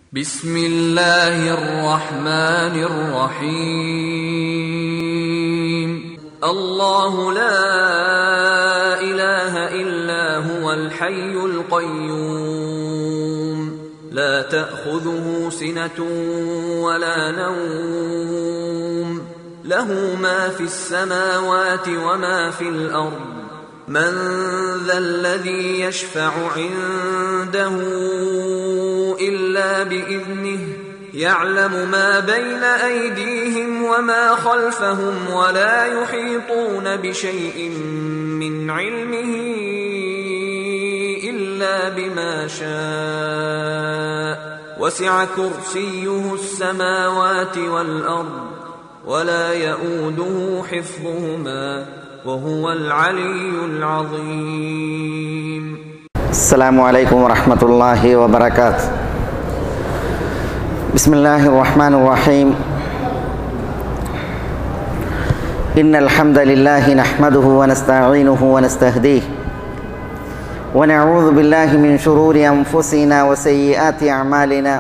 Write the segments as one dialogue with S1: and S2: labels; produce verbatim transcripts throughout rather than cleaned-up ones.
S1: بسم الله الرحمن الرحيم الله لا إله إلا هو الحي القيوم لا تأخذه سنة ولا نوم له ما في السماوات وما في الأرض من ذا الذي يشفع عنده إلا بإذنه يعلم ما بين أيديهم وما خلفهم ولا يحيطون بشيء من علمه إلا بما شاء وسع كرسيه السماوات والأرض ولا يؤوده حفظهما وهو العلي العظيم.
S2: السلام عليكم ورحمة الله وبركاته. بسم الله الرحمن الرحيم. إن الحمد لله نحمده ونستعينه ونستهديه ونعوذ بالله من شرور أنفسنا وسيئات أعمالنا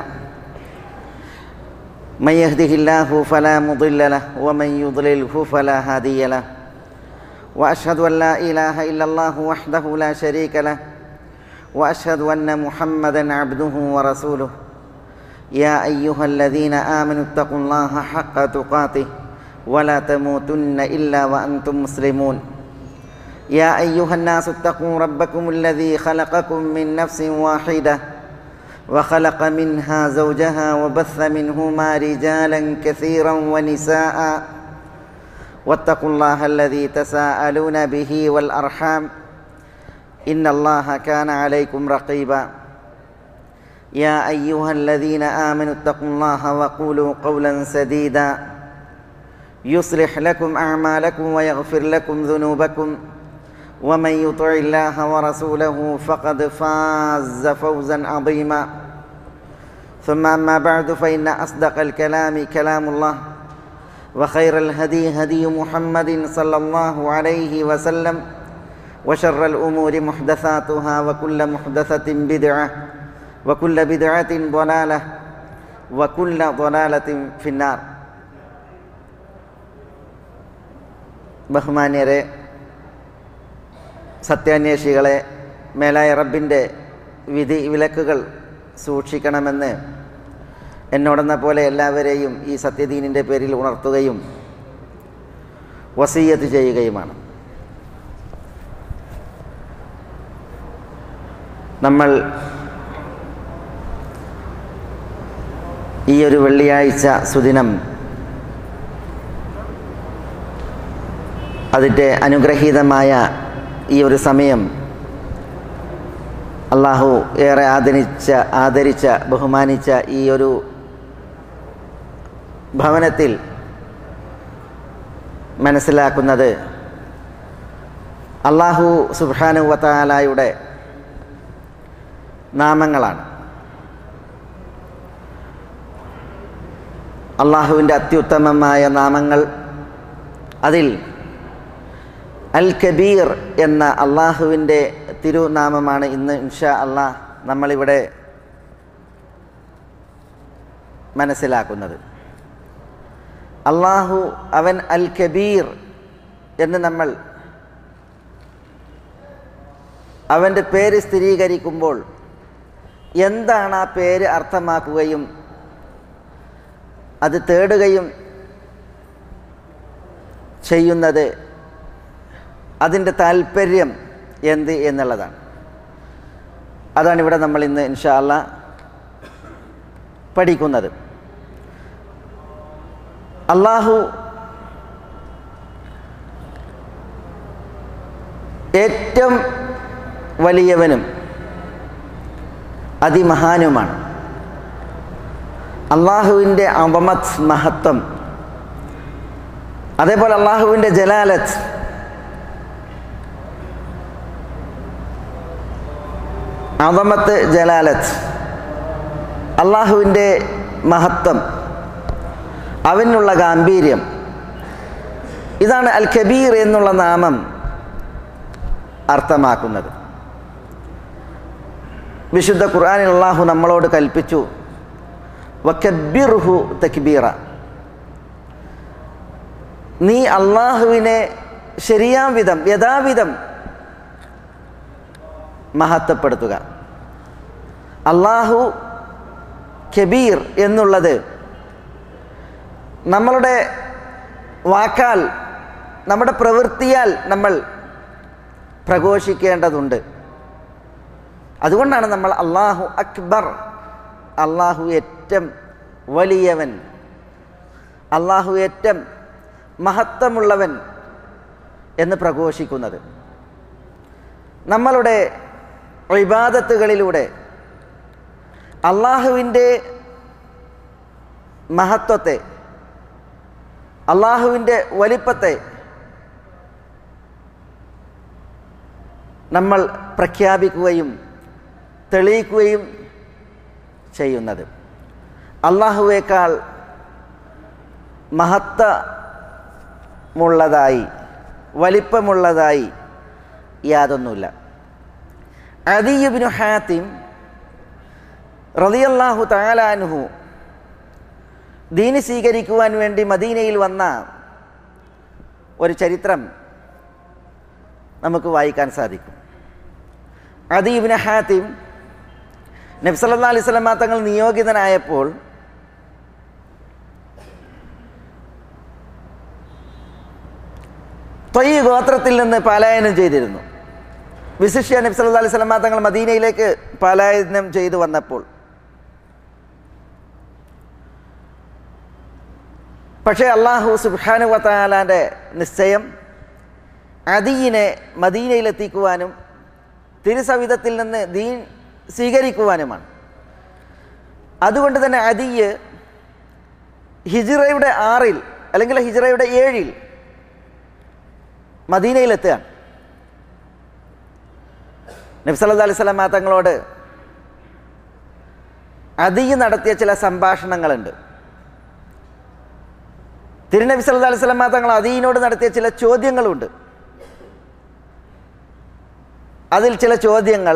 S2: من يهده الله فلا مضل له ومن يضلله فلا هادي له وأشهد أن لا إله إلا الله وحده لا شريك له وأشهد أن محمدًا عبده ورسوله يا أيها الذين آمنوا اتقوا الله حق تقاته ولا تموتن إلا وأنتم مسلمون يا أيها الناس اتقوا ربكم الذي خلقكم من نفس واحدة وخلق منها زوجها وبث منهما رجالا كثيرا ونساء واتقوا الله الذي تساءلون به والأرحام إن الله كان عليكم رقيبا يا أيها الذين آمنوا اتقوا الله وقولوا قولا سديدا يصلح لكم أعمالكم ويغفر لكم ذنوبكم ومن يطع الله ورسوله فقد فاز فوزا عظيما ثم أما بعد فإن أصدق الكلام كلام الله وخير الهدي هدي محمد صلى الله عليه وسلم وشر الأمور محدثاتها وكل محدثة بدعة وكل بدعة ضلالة وكل ضلالة في النار. ബഹുമാന്യരെ, സത്യാന്വേഷികളെ, മേലായ റബ്ബിൻ്റെ വിധി വിലക്കുകൾ സൂക്ഷിക്കണമെന്ന് എന്നോടെന്ന പോലെ എല്ലാവരെയും ഈ സത്യദീനിൻ്റെ പേരിൽ ഉണർത്തുകയും വസിയ്യത്ത് ചെയ്യുകയുമാണ്. നമ്മൾ ഈ ഒരു വെള്ളിയാഴ്ച സുദിനം അതിൻ്റെ അനുഗ്രഹീതമായ ഈ ഒരു സമയം അള്ളാഹു ഏറെ ആദരിച്ച ആദരിച്ച ബഹുമാനിച്ച ഈ ഒരു ഭവനത്തിൽ മനസ്സിലാക്കുന്നത് അള്ളാഹു സുബ്ഹാനഹു വ തആലയുടെ നാമങ്ങളാണ്. അള്ളാഹുവിൻ്റെ അത്യുത്തമമായ നാമങ്ങൾ, അതിൽ അൽ കബീർ എന്ന അള്ളാഹുവിൻ്റെ തിരുനാമമാണ് ഇന്ന് ഇൻഷാ അള്ളാഹ് നമ്മളിവിടെ മനസ്സിലാക്കുന്നത്. അള്ളാഹു അവൻ അൽ കബീർ എന്ന് നമ്മൾ അവൻ്റെ പേര് സ്ഥിരീകരിക്കുമ്പോൾ എന്താണ് ആ പേര് അർത്ഥമാക്കുകയും അത് തേടുകയും ചെയ്യുന്നത്, അതിൻ്റെ താല്പര്യം എന്ത് എന്നുള്ളതാണ്. അതാണ് ഇവിടെ നമ്മൾ ഇന്ന് ഇൻഷാ അല്ലാഹ് പഠിക്കുന്നത്. അള്ളാഹു ഏറ്റവും വലിയവനും അതിമഹാനുമാണ്. അള്ളാഹുവിൻ്റെ അളമത്ത്, മഹത്വം, അതേപോലെ അള്ളാഹുവിൻ്റെ ജലാലത്ത്, അളമത്ത്, ജലാലത്ത്, അള്ളാഹുവിൻ്റെ മഹത്വം, അവനുള്ള ഗാംഭീര്യം, ഇതാണ് അൽ കബീർ എന്നുള്ള നാമം അർത്ഥമാക്കുന്നത്. വിശുദ്ധ ഖുർആനിൽ അല്ലാഹു നമ്മളോട് കൽപ്പിച്ചു, വകബ്ബിർഹു തക്ബീറ, നീ അള്ളാഹുവിനെ ശരിയാം വിധം യഥാവിധം മഹത്വപ്പെടുത്തുക. അള്ളാഹു കബീർ എന്നുള്ളത് നമ്മളുടെ വാക്കാൽ നമ്മുടെ പ്രവൃത്തിയാൽ നമ്മൾ പ്രഘോഷിക്കേണ്ടതുണ്ട്. അതുകൊണ്ടാണ് നമ്മൾ അള്ളാഹു അക്ബർ, അള്ളാഹു ഏറ്റവും വലിയവൻ, അള്ളാഹു ഏറ്റവും മഹത്വമുള്ളവൻ എന്ന് പ്രഘോഷിക്കുന്നത്. നമ്മളുടെ ഇബാദത്തുകളിലൂടെ അള്ളാഹുവിൻ്റെ മഹത്വത്തെ, അള്ളാഹുവിൻ്റെ വലിപ്പത്തെ നമ്മൾ പ്രഖ്യാപിക്കുകയും തെളിയിക്കുകയും ചെയ്യുന്നത്. അള്ളാഹുവേക്കാൾ മഹത്വമുള്ളതായി വലിപ്പമുള്ളതായി യാതൊന്നുമില്ല. അദി ഇബ്നു ഹാത്തിം റളിയല്ലാഹു തആല അൻഹു ദീന് സ്വീകരിക്കുവാൻ വേണ്ടി മദീനയിൽ വന്ന ഒരു ചരിത്രം നമുക്ക് വായിക്കാൻ സാധിക്കും. അദി ഇബ്നു ഹാത്തിം നബി സല്ലല്ലാഹു അലൈഹി വസല്ലം തങ്ങൾ നിയോഗിതനായപ്പോൾ ത്വയ് ഗോത്രത്തിൽ നിന്ന് പലായനം ചെയ്തിരുന്നു. വിശിഷ്യ നബി സല്ലല്ലാഹു അലൈഹി വസല്ലം തങ്ങൾ മദീനയിലേക്ക് പലായനം ചെയ്തു വന്നപ്പോൾ പക്ഷേ അല്ലാഹു സുബ്ഹാനഹു വ തആലാന്റെ നിശ്ചയം അദിയിനെ മദീനയിലെത്തിക്കുവാനും തിരുസവിധത്തിൽ നിന്ന് ദീൻ സ്വീകരിക്കുവാനുമാണ്. അതുകൊണ്ട് തന്നെ അദിയ് ഹിജ്റയുടെ ആറിൽ അല്ലെങ്കിൽ ഹിജ്റയുടെ ഏഴിൽ മദീനയിലെത്തുകയാണ്. നബി സല്ലല്ലാഹു അലൈഹി വസല്ലം തങ്ങളോട് അദിയ് നടത്തിയ ചില സംഭാഷണങ്ങളുണ്ട്. തിരുനബി സല്ലല്ലാഹു അലൈഹി വസല്ലം തങ്ങൾ അദിയിനോട് നടത്തിയ ചില ചോദ്യങ്ങളുണ്ട്. അതിൽ ചില ചോദ്യങ്ങൾ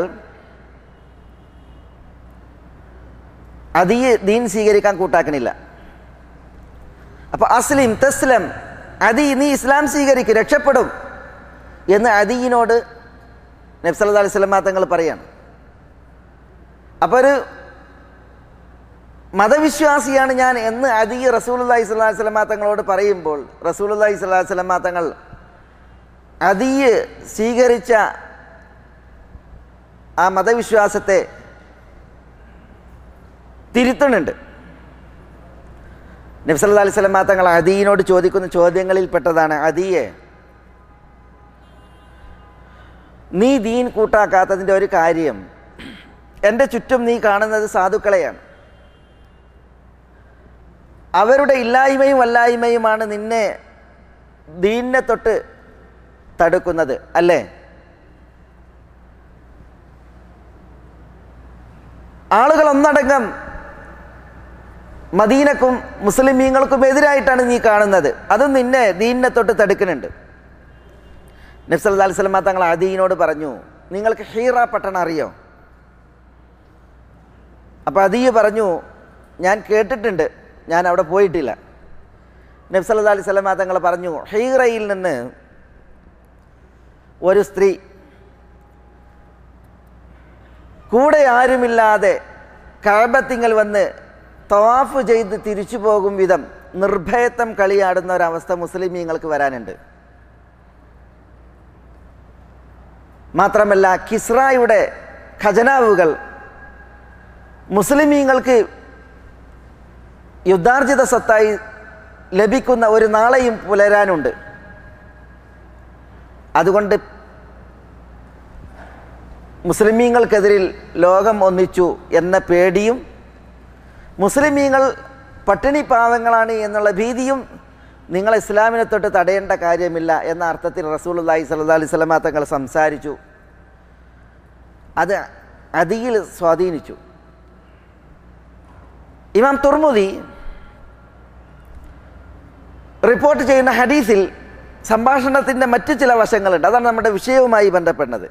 S2: അദിയ് ദീൻ സ്വീകരിക്കാൻ കൂട്ടാക്കണില്ല. അപ്പോൾ അസ്ലിം തസ്ലം, അദി നീ ഇസ്ലാം സ്വീകരിക്കും, രക്ഷപ്പെടും എന്ന് അദിയിനോട് നബി സല്ലല്ലാഹു അലൈഹി വസല്ലം തങ്ങൾ പറയാണ്. അപ്പോൾ ഒരു മതവിശ്വാസിയാണ് ഞാൻ എന്ന് അദി റസൂലുള്ളാഹി സ്വല്ലല്ലാഹു അലൈഹി വസല്ലം തങ്ങളോട് പറയുമ്പോൾ റസൂലുള്ളാഹി സ്വല്ലല്ലാഹു അലൈഹി വസല്ലം തങ്ങൾ അദി സ്വീകരിച്ച ആ മതവിശ്വാസത്തെ തിരുത്തുന്നുണ്ട്. നബി സല്ലല്ലാഹു അലൈഹി വസല്ലം തങ്ങൾ അദിയിനോട് ചോദിക്കുന്ന ചോദ്യങ്ങളിൽ പെട്ടതാണ്, അദിയെ നീ ദീൻ കൂട്ടാക്കാത്തതിൻ്റെ ഒരു കാര്യം, എൻ്റെ ചുറ്റും നീ കാണുന്നത് സാധുക്കളെയാണ്. അവരുടെ ഇല്ലായ്മയും വല്ലായ്മയുമാണ് നിന്നെ ദീനിനെ തൊട്ട് തടുക്കുന്നത് അല്ലേ? ആളുകൾ ഒന്നടങ്കം മദീനക്കും മുസ്ലിമീങ്ങൾക്കും എതിരായിട്ടാണ് നീ കാണുന്നത്, അതും നിന്നെ ദീനിനെ തൊട്ട് തടുക്കുന്നുണ്ട്. നബി സല്ലല്ലാഹു അലൈഹി വസല്ലം തങ്ങൾ അദീനോട് പറഞ്ഞു, നിങ്ങൾക്ക് ഹീറ പട്ടണം അറിയോ? അപ്പോൾ അദീ പറഞ്ഞു, ഞാൻ കേട്ടിട്ടുണ്ട്, ഞാൻ അവിടെ പോയിട്ടില്ല. നബി സല്ലല്ലാഹു അലൈഹി വസല്ലം തങ്ങൾ പറഞ്ഞു, ഹീറയിൽ നിന്ന് ഒരു സ്ത്രീ കൂടെ ആരുമില്ലാതെ കഅബത്തിങ്കൽ വന്ന് തവാഫ് ചെയ്ത് തിരിച്ചു പോകും വിധം നിർഭയത്വം കളിയാടുന്ന ഒരവസ്ഥ മുസ്ലിമീങ്ങൾക്ക് വരാനുണ്ട്. മാത്രമല്ല കിസ്റായുടെ ഖജനാവുകൾ മുസ്ലിമീങ്ങൾക്ക് യുദ്ധാർജിത സ്വത്തായി ലഭിക്കുന്ന ഒരു നാളെയും പുലരാനുണ്ട്. അതുകൊണ്ട് മുസ്ലിമീങ്ങൾക്കെതിരിൽ ലോകം ഒന്നിച്ചു എന്ന പേടിയും മുസ്ലിമീങ്ങൾ പട്ടിണി പാവങ്ങളാണ് എന്നുള്ള ഭീതിയും നിങ്ങൾ ഇസ്ലാമിനെ തൊട്ട് തടയേണ്ട കാര്യമില്ല എന്ന അർത്ഥത്തിൽ റസൂലുള്ളാഹി സ്വല്ലല്ലാഹു അലൈഹി വസല്ലം തങ്ങൾ സംസാരിച്ചു. അത് അദിയിൽ സ്വാധീനിച്ചു. ഇമാം തുർമുദി റിപ്പോർട്ട് ചെയ്യുന്ന ഹദീസിൽ സംഭാഷണത്തിൻ്റെ മറ്റു ചില വശങ്ങളുണ്ട്. അതാണ് നമ്മുടെ വിഷയവുമായി ബന്ധപ്പെടുന്നത്.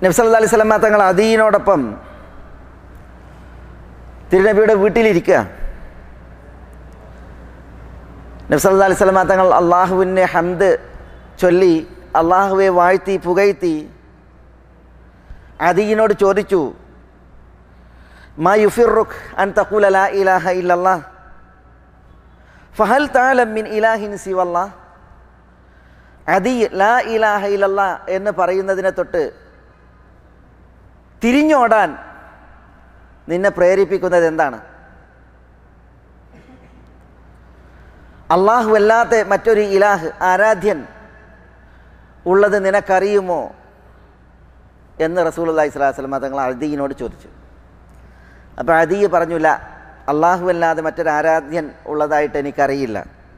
S2: നബി സല്ലല്ലാഹു അലൈഹി വസല്ലം തങ്ങൾ അദീനോടൊപ്പം തിരുനബിയുടെ വീട്ടിലിരിക്കുക. നബി സല്ലല്ലാഹു അലൈഹി വസല്ലം തങ്ങൾ അള്ളാഹുവിനെ ഹംദ് ചൊല്ലി അള്ളാഹുവെ വാഴ്ത്തി പുകഴ്ത്തി അദീനോട് ചോദിച്ചു, മാ യുഫിറുക് അൻ തഖൂല ലാ ഇലാഹ ഇല്ലല്ലാഹ് ഫഹൽ തഅലം മിൻ ഇലാഹിൻ സിവല്ലാഹ്. അദീ ലാ ഇലാഹ ഇല്ലല്ലാഹ് എന്ന് പറയുന്നതിനെ തൊട്ട് തിരിഞ്ഞോടാൻ നിന്നെ പ്രേരിപ്പിക്കുന്നത് എന്താണ്? അള്ളാഹു അല്ലാത്ത മറ്റൊരു ഇലാഹ് ആരാധ്യൻ ഉള്ളത് നിനക്കറിയുമോ എന്ന് റസൂലുള്ളാഹി സ്വല്ലല്ലാഹു അലൈഹി വസല്ലം തങ്ങൾ അദീനോട് ചോദിച്ചു. അപ്പോൾ അദീ പറഞ്ഞില്ല, അള്ളാഹു അല്ലാതെ മറ്റൊരു ആരാധ്യൻ ഉള്ളതായിട്ട് എനിക്കറിയില്ല.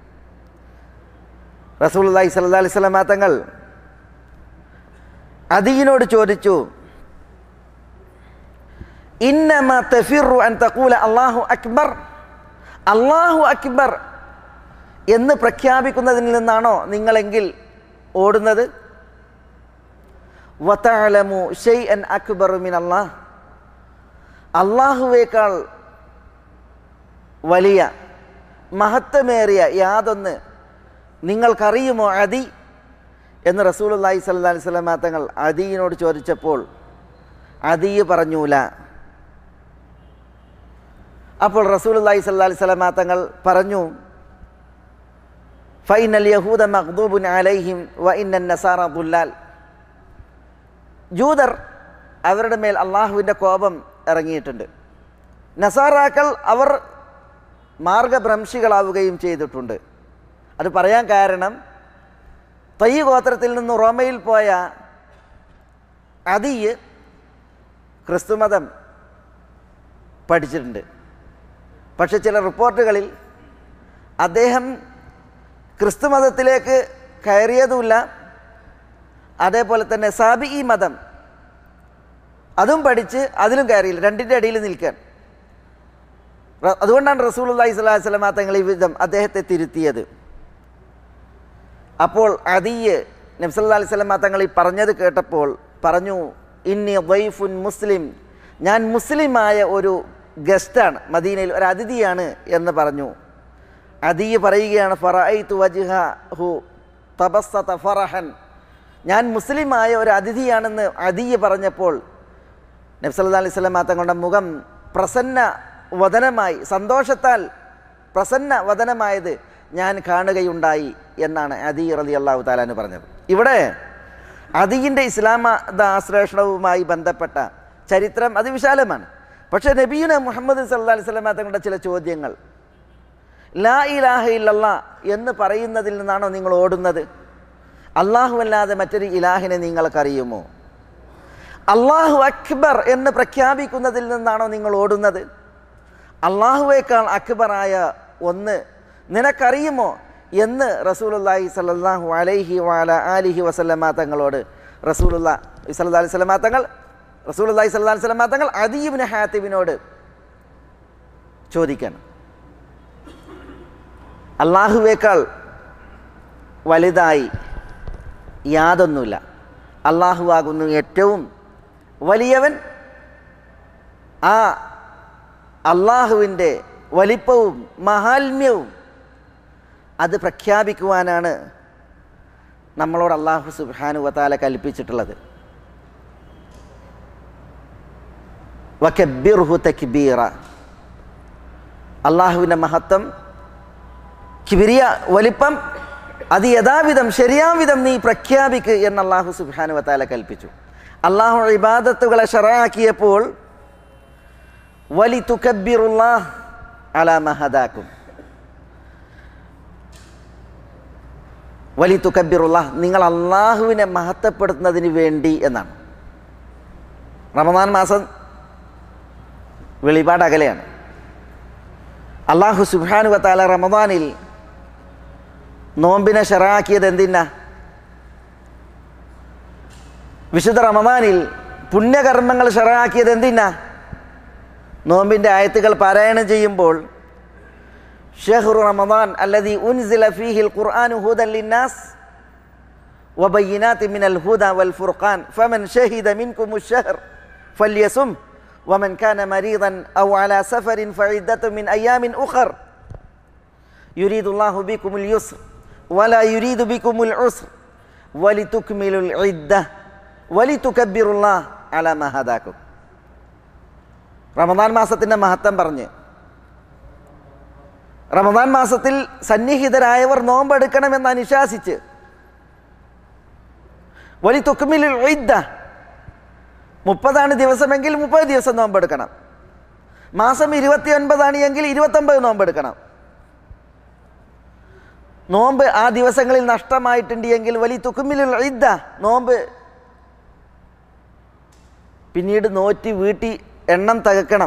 S2: റസൂലുള്ളാഹി സ്വല്ലല്ലാഹു അലൈഹി വസല്ലം തങ്ങൾ അദീനോട് ചോദിച്ചു, ഇന്നമാ തഫിറു അൻ തഖൂല അല്ലാഹു അക്ബർ, അല്ലാഹു അക്ബർ എന്ന് പ്രഖ്യാപിക്കുന്നതിൽ നിന്നാണോ നിങ്ങളെങ്കിൽ ഓടുന്നത്? വതഅലമു ഷൈഅൻ അക്ബറു മിൻ അല്ലാഹ്, അല്ലാഹുവേക്കാൾ വലിയ മഹത്വമേറിയ യാതൊന്ന് നിങ്ങൾക്കറിയുമോ അദി എന്ന് റസൂലുള്ളാഹി സ്വല്ലല്ലാഹു അലൈഹി വസല്ലം തങ്ങൾ അദീനോട് ചോദിച്ചപ്പോൾ അദീ പറഞ്ഞൂല. അപ്പോൾ റസൂലുള്ളാഹി സ്വല്ലല്ലാഹു അലൈഹി വസല്ലം തങ്ങൾ പറഞ്ഞു, ഫൈനൽ യഹൂദ മഗ്ദൂബുൻ അലൈഹിം വ ഇന്നൻ നസാറ ദുല്ലാൽ, ജൂതർ അവരുടെ മേൽ അള്ളാഹുവിൻ്റെ കോപം ഇറങ്ങിയിട്ടുണ്ട്, നസാറാക്കൾ അവർ മാർഗഭ്രംശികളാവുകയും ചെയ്തിട്ടുണ്ട്. അത് പറയാൻ കാരണം തയ്യ് ഗോത്രത്തിൽ നിന്ന് റോമയിൽ പോയ അദീ ക്രിസ്തുമതം പഠിച്ചിട്ടുണ്ട്. പക്ഷെ ചില റിപ്പോർട്ടുകളിൽ അദ്ദേഹം ക്രിസ്തുമതത്തിലേക്ക് കയറിയതുമില്ല, അതേപോലെ തന്നെ സാബിഈ മതം അതും പഠിച്ച് അതിലും കയറിയില്ല, രണ്ടിൻ്റെ ഇടയിൽ നിൽക്കാൻ. അതുകൊണ്ടാണ് റസൂലുള്ളാഹി സ്വല്ലല്ലാഹു അലൈഹി വസല്ലം തങ്ങൾ ഈ വിധം അദ്ദേഹത്തെ തിരുത്തിയത്. അപ്പോൾ അദീ നബി സല്ലല്ലാഹു അലൈഹി വസല്ലം തങ്ങൾ ഈ പറഞ്ഞത് കേട്ടപ്പോൾ പറഞ്ഞു, ഇന്നി ദൈഫുൻ മുസ്ലിം, ഞാൻ മുസ്ലിമായ ഒരു ഗസ്റ്റാണ്, മദീനയിൽ ഒരു അതിഥിയാണ് എന്ന് പറഞ്ഞു. അദീ പറയുകയാണ്, ഫറഅയ്തു വജ്ഹഹു തബസ്സത ഫറഹൻ, ഞാൻ മുസ്ലിമായ ഒരു അതിഥിയാണെന്ന് അദീ പറഞ്ഞപ്പോൾ നബി സല്ലല്ലാഹു അലൈഹി വസല്ലം തങ്ങളുടെ മുഖം പ്രസന്ന വദനമായി, സന്തോഷത്താൽ പ്രസന്ന വദനമായത് ഞാൻ കാണുകയുണ്ടായി എന്നാണ് അദീ റളിയല്ലാഹു തആല അൻഹു പറഞ്ഞത്. ഇവിടെ അദീൻ്റെ ഇസ്ലാമത ആശ്ലേഷണവുമായി ബന്ധപ്പെട്ട ചരിത്രം അതിവിശാലമാണ്. പക്ഷേ നബിയുന മുഹമ്മദ് സല്ലല്ലാഹു അലൈഹി വസല്ലം തങ്ങളുടെ ചില ചോദ്യങ്ങൾ, ലാ ഇലാഹ ഇല്ലല്ലാഹ് എന്ന് പറയുന്നതിൽ നിന്നാണോ നിങ്ങൾ ഓടുന്നത്? അള്ളാഹു അല്ലാതെ മറ്റൊരു ഇലാഹിനെ നിങ്ങൾക്കറിയുമോ? അള്ളാഹു അക്ബർ എന്ന് പ്രഖ്യാപിക്കുന്നതിൽ നിന്നാണോ നിങ്ങൾ ഓടുന്നത്? അള്ളാഹുവേക്കാൾ അക്ബറായ ഒന്ന് നിനക്കറിയുമോ എന്ന് റസൂലുള്ളാഹി സ്വല്ലല്ലാഹു അലൈഹി വഅല ആലിഹി വസല്ലമ തങ്ങളോട് റസൂലുള്ളാഹി സ്വല്ലല്ലാഹു അലൈഹി വസല്ലമ തങ്ങൾ റസൂലുള്ളാഹി സ്വല്ലല്ലാഹു അലൈഹി വസല്ലമ തങ്ങൾ അദീ ഇബ്നു ഹാത്തിബിനോട് ചോദിക്കണം, അള്ളാഹുവേക്കാൾ വലുതായി യാതൊന്നുമില്ല, അള്ളാഹു ആകുന്നു ഏറ്റവും വലിയവൻ. ആ അള്ളാഹുവിൻ്റെ വലിപ്പവും മഹാത്മ്യവും അത് പ്രഖ്യാപിക്കുവാനാണ് നമ്മളോട് അള്ളാഹു സുബ്ഹാനഹു വ തആല കൽപ്പിച്ചിട്ടുള്ളത്. വകബ്ബിർഹു തക്ബീറ, അള്ളാഹുവിൻ്റെ മഹത്വം, കിബിരിയ, വലിപ്പം അത് യഥാവിധം ശരിയാവിധം നീ പ്രഖ്യാപിക്ക് എന്ന് അള്ളാഹു സുബ്ഹാനഹു വ തആല കൽപ്പിച്ചു. അള്ളാഹു ഇബാദത്തുകളെ ശറഅാക്കിയപ്പോൾ വലിതുകബ്ബിറുല്ലാഹ് അലാ മാ ഹദാകും, വലിതുകബ്ബിറുല്ലാഹ് നിങ്ങൾ അള്ളാഹുവിനെ മഹത്വപ്പെടുത്തുന്നതിന് വേണ്ടി എന്നാണ്. റമദാൻ മാസം വെളിപാട് അകലെയാണ്. അള്ളാഹു സുബ്ഹാനഹു വ തആല റമദാനിൽ നോമ്പിനെ ശറഅാക്കിയത് എന്തിനാ? വിശുദ്ധ റമദാനിൽ പുണ്യകർമ്മങ്ങൾ ശറഅാക്കിയത് എന്തിനാ? നോമ്പിൻ്റെ ആയത്തുകൾ പാരായണം ചെയ്യുമ്പോൾ ഷഹ്റു റമദാൻ അല്ലദീ ഉൻസില ഫീഹിൽ ഖുർആനു ഹുദൻ ലിന്നാസ് വബയ്യിനാതി മിനൽ ഹുദാ വൽ ഫുർഖാൻ ഫമൻ ഷഹിദ മിൻകുമുശ് ശഹ്ർ ഫല്യസും വമൻ കാന മരീദൻ ഔ അലാ സഫറിൻ ഫഇദ്ദത്തുൻ മിൻ അയ്യാമിൻ ഉഖർ യുരീദുല്ലാഹു ബികുമുൽ യുസ്ർ വലാ യുരീദു ബികുമുൽ ഉസ്ർ വലിതുക്മിലുൽ ഇദ്ദ വലിതുകബ്ബിറുല്ലാഹ അലാ മാ ഹദാകും. റമദാൻ മാസത്തിൻ്റെ മഹത്വം പറഞ്ഞ് റമദാൻ മാസത്തിൽ സന്നിഹിതരായവർ നോമ്പെടുക്കണമെന്ന് അനുശാസിച്ച് വലിതുക്മിലുൽ ഇദ്ദ, മുപ്പതാണ് ദിവസമെങ്കിൽ മുപ്പത് ദിവസം നോമ്പെടുക്കണം. മാസം ഇരുപത്തി ഒൻപതാണ് എങ്കിൽ ഇരുപത്തൊമ്പത് നോമ്പെടുക്കണം. നോമ്പ് ആ ദിവസങ്ങളിൽ നഷ്ടമായിട്ടുണ്ട് എങ്കിൽ വലിതുക്മിലുൽ ഇദ്ദ, നോമ്പ് പിന്നീട് നോറ്റി വീട്ടി എണ്ണം തകക്കണം.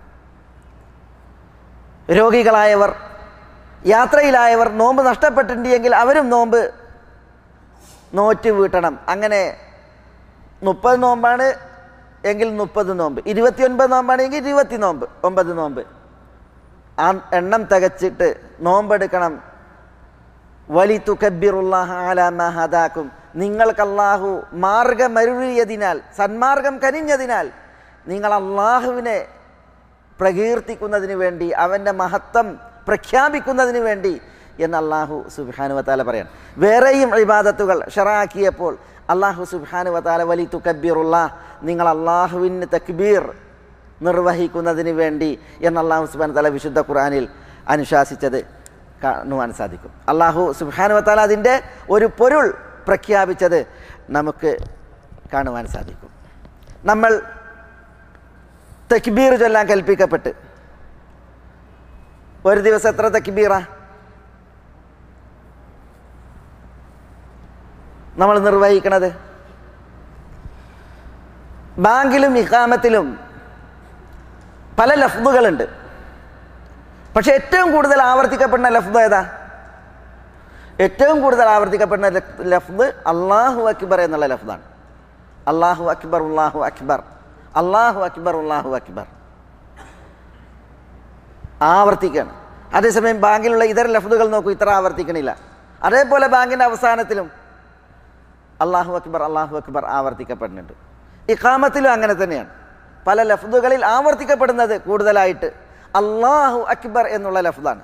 S2: രോഗികളായവർ, യാത്രയിലായവർ നോമ്പ് നഷ്ടപ്പെട്ടിട്ടുണ്ട് എങ്കിൽ അവരും നോമ്പ് നോറ്റ് വീട്ടണം. അങ്ങനെ മുപ്പത് നോമ്പാണ് എങ്കിൽ മുപ്പത് നോമ്പ്, ഇരുപത്തി ഒൻപത് നോമ്പാണെങ്കിൽ ഇരുപത്തി നോമ്പ് ഒമ്പത് നോമ്പ് ആ എണ്ണം തികച്ചിട്ട് നോമ്പെടുക്കണം. വലിതുകബ്ബിറുല്ലാഹ അലാ മാ ഹദാകും, നിങ്ങൾക്ക് അല്ലാഹു മാർഗമരുളിയതിനാൽ, സന്മാർഗം കനിഞ്ഞതിനാൽ നിങ്ങൾ അല്ലാഹുവിനെ പ്രകീർത്തിക്കുന്നതിന് വേണ്ടി, അവൻ്റെ മഹത്വം പ്രഖ്യാപിക്കുന്നതിന് വേണ്ടി എന്ന് അല്ലാഹു സുബ്ഹാനഹു വ തആല പറയാണ്. വേറെയും ഇബാദത്തുകൾ ഷറഅക്കിയപ്പോൾ അല്ലാഹു സുബ്ഹാനഹു വ തആല വലിതുകബ്ബിറുല്ലാഹ, നിങ്ങൾ അല്ലാഹുവിന് തക്ബീർ നിർവഹിക്കുന്നതിന് വേണ്ടി എന്ന് അല്ലാഹു സുബ്ഹാനഹു വ തആല വിശുദ്ധ ഖുർആനിൽ അനുശാസിച്ചത് കാണുവാൻ സാധിക്കും. അല്ലാഹു സുബ്ഹാനഹു വ തആല അതിൻ്റെ ഒരു പൊരുൾ പ്രഖ്യാപിച്ചത് നമുക്ക് കാണുവാൻ സാധിക്കും. നമ്മൾ തക്ബീർ ചൊല്ലാൻ കൽപ്പിക്കപ്പെട്ട് ഒരു ദിവസം എത്ര തക്ബീറാ നമ്മൾ നിർവഹിക്കണത്? ബാങ്കിലും ഇഖാമത്തിലും പല ലഫ്ദുകളുണ്ട്. പക്ഷെ ഏറ്റവും കൂടുതൽ ആവർത്തിക്കപ്പെടുന്ന ലഫ്ദ് ഏതാ? ഏറ്റവും കൂടുതൽ ആവർത്തിക്കപ്പെടുന്ന ലഫ്ദ് അല്ലാഹു അക്ബർ എന്നുള്ള ലഫ്ദാണ്. അല്ലാഹു അക്ബർ, അല്ലാഹു അക്ബർ, അല്ലാഹു അക്ബർ, അല്ലാഹു അക്ബർ ആവർത്തിക്കുകയാണ്. അതേസമയം ബാങ്കിലുള്ള ഇതര ലഫ്ദുകൾ നോക്കൂ, ഇത്ര ആവർത്തിക്കണില്ല. അതേപോലെ ബാങ്കിൻ്റെ അവസാനത്തിലും അല്ലാഹു അക്ബർ, അല്ലാഹു അക്ബർ ആവർത്തിക്കപ്പെടുന്നുണ്ട്. ഇഖാമത്തിലും അങ്ങനെ തന്നെയാണ്. പല ലഫ്ദുകളിൽ ആവർത്തിക്കപ്പെടുന്നത് കൂടുതലായിട്ട് അല്ലാഹു അക്ബർ എന്നുള്ള ലഫ്ദാണ്.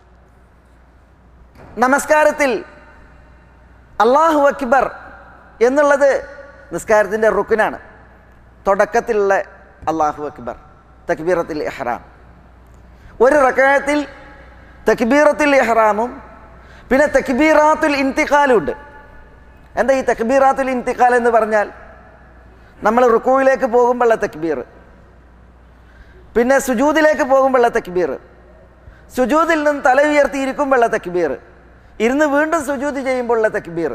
S2: നമസ്കാരത്തിൽ അല്ലാഹു അക്ബർ എന്നുള്ളത് നിസ്കാരത്തിൻ്റെ റുക്നാണ്. തുടക്കത്തിലുള്ള അല്ലാഹു അക്ബർ തക്ബീറത്തുൽ ഇഹ്റാം. ഒരു റക്അത്തിൽ തക്ബീറത്തുൽ ഇഹ്റാമും പിന്നെ തക്ബീറാത്തുൽ ഇന്തിഖാലും ഉണ്ട്. എന്താ ഈ തക്ബീറാത്തുൽ ഇന്തിഖാൽ എന്ന് പറഞ്ഞാൽ? നമ്മൾ റുക്കൂയിലേക്ക് പോകുമ്പോഴുള്ള തക്ബീർ, പിന്നെ സുജൂദിലേക്ക് പോകുമ്പോഴുള്ള തക്ബീർ, സുജൂദിൽ നിന്ന് തല ഉയർത്തി ഇരിക്കുമ്പോഴുള്ള തക്ബീർ, ഇരുന്ന് വീണ്ടും സുജൂദ് ചെയ്യുമ്പോഴുള്ള തക്ബീർ.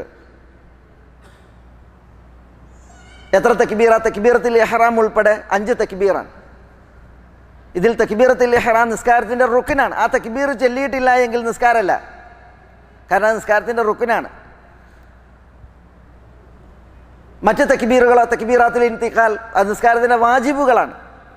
S2: എത്ര തക്ബീറ? തക്ബീറത്തുൽ ഇഹ്റാം ഉൾപ്പെടെ അഞ്ച് തക്ബീറാണ്. ഇതിൽ തക്ബീറത്തുൽ ഇഹ്റാം നിസ്കാരത്തിൻ്റെ റുക്നാണ്. ആ തക്ബീർ ചൊല്ലിയിട്ടില്ല എങ്കിൽ നിസ്കാരമല്ല, കാരണം നിസ്കാരത്തിൻ്റെ റുക്നാണ്. മറ്റ് തക്ബീറുകളോ തക്ബീറാത്തുൽ ഇന്തിഖാൽ അത് നിസ്കാരത്തിൻ്റെ വാജിബുകളാണ്.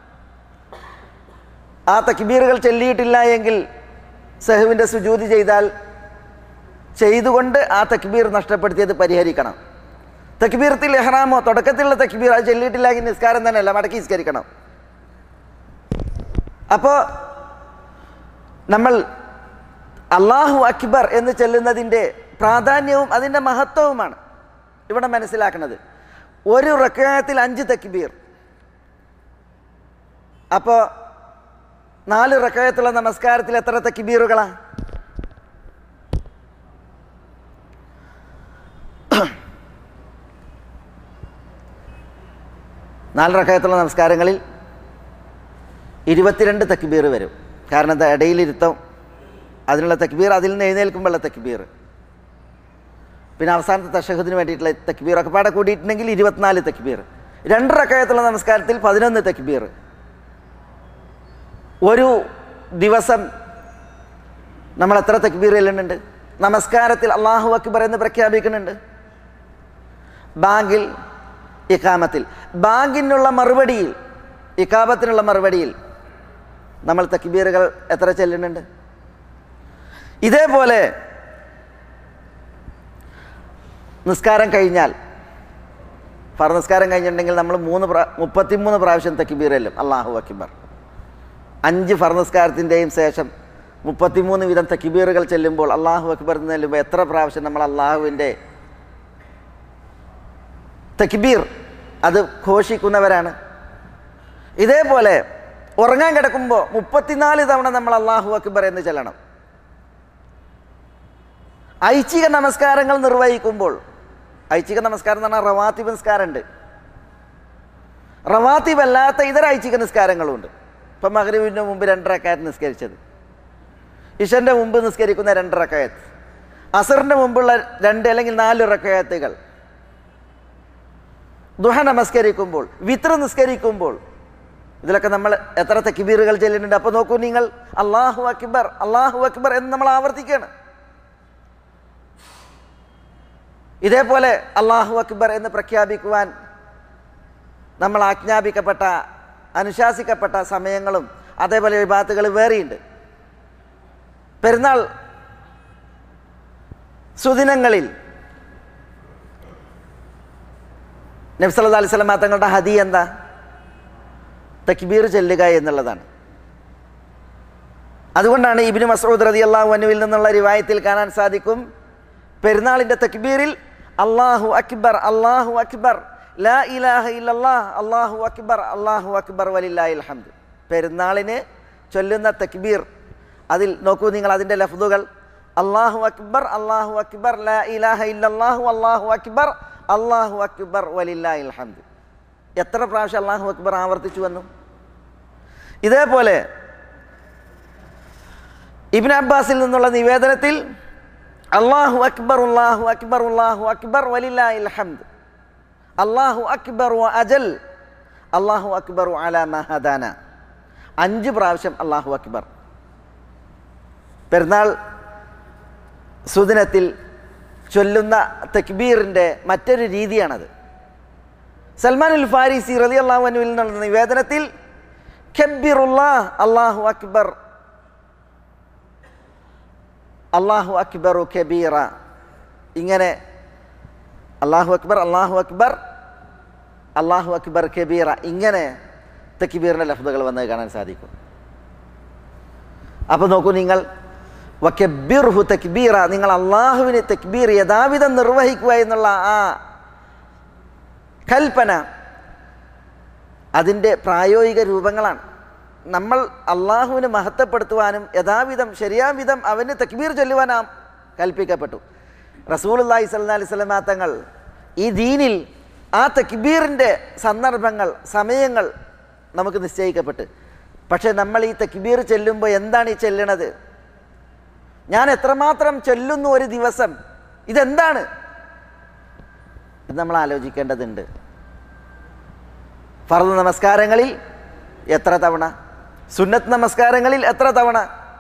S2: ആ തക്ബീറുകൾ ചൊല്ലിയിട്ടില്ല എങ്കിൽ സഹ്വിൻ്റെ സുജൂദ് ചെയ്താൽ ചെയ്തുകൊണ്ട് ആ തക്ബീർ നഷ്ടപ്പെടുത്തിയത് പരിഹരിക്കണം. തക്ബീറത്തുൽ ഇഹ്റാമോ തുടക്കത്തിലുള്ള തക്ബീർ അത് ചൊല്ലിയിട്ടില്ല എങ്കിൽ നിസ്കാരം തന്നെയല്ല, മടക്കി നിസ്കരിക്കണം. അപ്പോൾ നമ്മൾ അല്ലാഹു അക്ബർ എന്ന് ചൊല്ലുന്നതിൻ്റെ പ്രാധാന്യവും അതിൻ്റെ മഹത്വവുമാണ് ഇവിടെ മനസ്സിലാക്കുന്നത്. ഒരു റക്അത്തിൽ അഞ്ച് തക്ബീർ. അപ്പോൾ നാല് റക്അത്തുള്ള നമസ്കാരത്തിൽ എത്ര തക്ബീറുകളാണ്? നാല് റക്അത്തുള്ള നമസ്കാരങ്ങളിൽ ഇരുപത്തിരണ്ട് തക്ബീർ വരും. കാരണം എന്താ? ഇടയിലിരുത്തം, അതിനുള്ള തക്ബീർ, അതിൽ നിന്ന് എഴുന്നേൽക്കുമ്പോഴുള്ള തക്ബീർ, പിന്നെ അവസാനത്തെ തശഹുദിന് വേണ്ടിയിട്ടുള്ള തക്ബീർ ഒക്കെ പാടെ കൂടിയിട്ടുണ്ടെങ്കിൽ ഇരുപത്തിനാല് തക്ബീർ. രണ്ട് റക്അത്തുള്ള നമസ്കാരത്തിൽ പതിനൊന്ന് തക്ബീർ. ഒരു ദിവസം നമ്മൾ എത്ര തക്ബീർ ചെല്ലുന്നുണ്ട്? നമസ്കാരത്തിൽ അല്ലാഹു അക്ബർ എന്ന് പ്രഖ്യാപിക്കുന്നുണ്ട്, ബാങ്കിൽ, ഇഖാമത്തിൽ. ബാങ്കിനുള്ള മറുപടിയിൽ, ഇഖാമത്തിനുള്ള മറുപടിയിൽ നമ്മൾ തക്ബീറുകൾ എത്ര നിസ്കാരം കഴിഞ്ഞാൽ, ഫർദ് നിസ്കാരം കഴിഞ്ഞിട്ടുണ്ടെങ്കിൽ നമ്മൾ മൂന്ന് പ്രാ മുപ്പത്തിമൂന്ന് പ്രാവശ്യം തക്ബീർ ചെല്ലും അല്ലാഹു അക്ബർ. അഞ്ച് ഫർദ് നിസ്കാരത്തിൻ്റെയും ശേഷം മുപ്പത്തിമൂന്ന് വീതം തക്ബീറുകൾ ചെല്ലുമ്പോൾ അല്ലാഹു അക്ബർ എന്ന് ചെല്ലുമ്പോൾ എത്ര പ്രാവശ്യം നമ്മൾ അള്ളാഹുവിൻ്റെ തക്ബീർ അത് ഘോഷിക്കുന്നവരാണ്. ഇതേപോലെ ഉറങ്ങാൻ കിടക്കുമ്പോൾ മുപ്പത്തിനാല് തവണ നമ്മൾ അല്ലാഹു അക്ബർ എന്ന് ചെല്ലണം. ഐച്ഛിക നമസ്കാരങ്ങൾ നിർവഹിക്കുമ്പോൾ, ഐച്ഛിക നമസ്കാരം എന്ന് പറഞ്ഞാൽ റവാത്തിബ് നിസ്കാരമുണ്ട്, റവാത്തിബ് അല്ലാത്ത ഇതര ഐച്ഛിക നിസ്കാരങ്ങളുണ്ട്. ഇപ്പം മഗ്രിബിൻ്റെ മുമ്പ് രണ്ട് റക്അത്ത് നിസ്കരിച്ചത്, ഇശൻ്റെ മുമ്പ് നിസ്കരിക്കുന്ന രണ്ട് റക്അത്ത്, അസറിൻ്റെ മുമ്പുള്ള രണ്ട് അല്ലെങ്കിൽ നാല് റക്അത്തുകൾ, ദുഹ നമസ്കരിക്കുമ്പോൾ, വിത്ർ നിസ്കരിക്കുമ്പോൾ, ഇതിലൊക്കെ നമ്മൾ എത്ര തക്ബീറുകൾ ചെല്ലുന്നുണ്ട്. അപ്പോൾ നോക്കൂ നിങ്ങൾ, അല്ലാഹു അക്ബർ അല്ലാഹു അക്ബർ എന്ന് നമ്മൾ ആവർത്തിക്കുകയാണ്. ഇതേപോലെ അല്ലാഹു അക്ബർ എന്ന് പ്രഖ്യാപിക്കുവാൻ നമ്മൾ ആജ്ഞാപിക്കപ്പെട്ട അനുശാസിക്കപ്പെട്ട സമയങ്ങളും അതേപോലെ ഇബാദത്തുകൾ വേറെയുണ്ട്. പെരുന്നാൾ സുദിനങ്ങളിൽ നബി സല്ലല്ലാഹു അലൈഹി വസല്ലം തങ്ങളുടെ ഹദി എന്താ? തക്ബീർ ചെല്ലുക എന്നുള്ളതാണ്. അതുകൊണ്ടാണ് ഇബ്നു മസ്ഊദ് റളിയല്ലാഹു അൻഹുവിൽ നിന്നുള്ള റിവായത്തിൽ കാണാൻ സാധിക്കും, പെരുന്നാളിൻ്റെ തക്ബീറിൽ അല്ലാഹു അക്ബർ അല്ലാഹു അക്ബർ ലാ ഇലാഹ ഇല്ലല്ലാഹ് അല്ലാഹു അക്ബർ അല്ലാഹു അക്ബർ വലില്ലാഹിൽ ഹംദ്. പെരുന്നാളിന് ചൊല്ലുന്ന തക്ബീർ, അതിൽ നോക്കൂ നിങ്ങൾ അതിൻ്റെ ലഫ്ദുകൾ, അല്ലാഹു അക്ബർ അല്ലാഹു അക്ബർ ലാ ഇലാഹ ഇല്ലല്ലാഹു അല്ലാഹു അക്ബർ അല്ലാഹു അക്ബർ വലില്ലാഹിൽ ഹംദ്. എത്ര പ്രാവശ്യം അല്ലാഹു അക്ബർ ആവർത്തിച്ചു വന്നു. ഇതേപോലെ ഇബ്നു അബ്ബാസിൽ നിന്നുള്ള നിവേദനത്തിൽ അല്ലാഹു അക്ബർ അല്ലാഹു അക്ബർ അല്ലാഹു അക്ബർ വലില്ലാഹിൽ ഹംദ് അല്ലാഹു അക്ബർ വ അജൽ അല്ലാഹു അക്ബർ അലാ മാ ഹദാന. അഞ്ച് പ്രാവശ്യം അല്ലാഹു അക്ബർ. പെരുന്നാൾ സുദിനത്തിൽ ചൊല്ലുന്ന തക്ബീറിൻ്റെ മറ്റൊരു രീതിയാണത്. സൽമാനുൽ ഫാരിസി റളിയല്ലാഹു അൻഹുവിൽ നിന്നുള്ള നിവേദനത്തിൽ കബ്ബിറുല്ലാഹ് അല്ലാഹു അക്ബർ അല്ലാഹു അക്ബറു കബീറ, ഇങ്ങനെ അല്ലാഹു അക്ബർ അല്ലാഹു അക്ബർ അല്ലാഹു അക്ബർ കബീറ, ഇങ്ങനെ തക്ബീറിൻ്റെ ലഫ്ദുകൾ വന്ന് കാണാൻ സാധിക്കും. അപ്പോൾ നോക്കൂ നിങ്ങൾ, വകബ്ബിർഹു തക്ബീറ, നിങ്ങൾ അള്ളാഹുവിന് തക്ബീർ യഥാവിധം നിർവഹിക്കുക എന്നുള്ള ആ കൽപ്പന അതിൻ്റെ പ്രായോഗിക രൂപങ്ങളാണ്. നമ്മൾ അള്ളാഹുവിനെ മഹത്വപ്പെടുത്തുവാനും യഥാവിധം ശരിയാവിധം അവന് തക്ബീർ ചൊല്ലുവാനാം കൽപ്പിക്കപ്പെട്ടു. റസൂലുള്ളാഹി സ്വല്ലല്ലാഹി അലൈഹി വസല്ലം തങ്ങൾ ഈ ദീനിൽ ആ തക്ബീറിൻ്റെ സന്ദർഭങ്ങൾ സമയങ്ങൾ നമുക്ക് നിശ്ചയിക്കപ്പെട്ട്, പക്ഷേ നമ്മൾ ഈ തക്ബീർ ചൊല്ലുമ്പോൾ എന്താണ് ഈ ചൊല്ലണത്? ഞാൻ എത്രമാത്രം ചൊല്ലുന്നു ഒരു ദിവസം, ഇതെന്താണ്? ഇത് നമ്മൾ ആലോചിക്കേണ്ടതുണ്ട്. ഫർദ് നമസ്കാരങ്ങളിൽ എത്ര തവണ, സുന്നത്ത് നമസ്കാരങ്ങളിൽ എത്ര തവണ,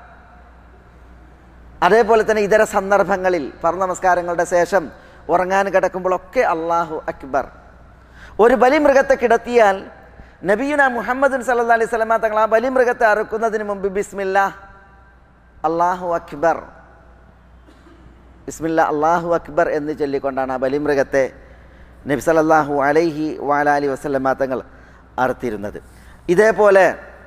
S2: അതേപോലെ തന്നെ ഇതര സന്ദർഭങ്ങളിൽ ഫർദ് നമസ്കാരങ്ങളുടെ ശേഷം ഉറങ്ങാൻ കിടക്കുമ്പോഴൊക്കെ അല്ലാഹു അക്ബർ. ഒരു ബലിമൃഗത്തെ കിടത്തിയാൽ നബിയുന മുഹമ്മദ് സല്ലല്ലാഹു അലൈഹി വസല്ലം തങ്ങൾ ആ ബലിമൃഗത്തെ അറുക്കുന്നതിന് മുമ്പ് ബിസ്മില്ലാഹ് അല്ലാഹു അക്ബർ ബിസ്മില്ലാ അല്ലാഹു അക്ബർ എന്ന് ചൊല്ലിക്കൊണ്ടാണ് ആ ബലിമൃഗത്തെ നബി സല്ലല്ലാഹു അലൈഹി വഅലൈഹി വസല്ലം തങ്ങൾ അറുത്തിരുന്നത്. ഇതേപോലെ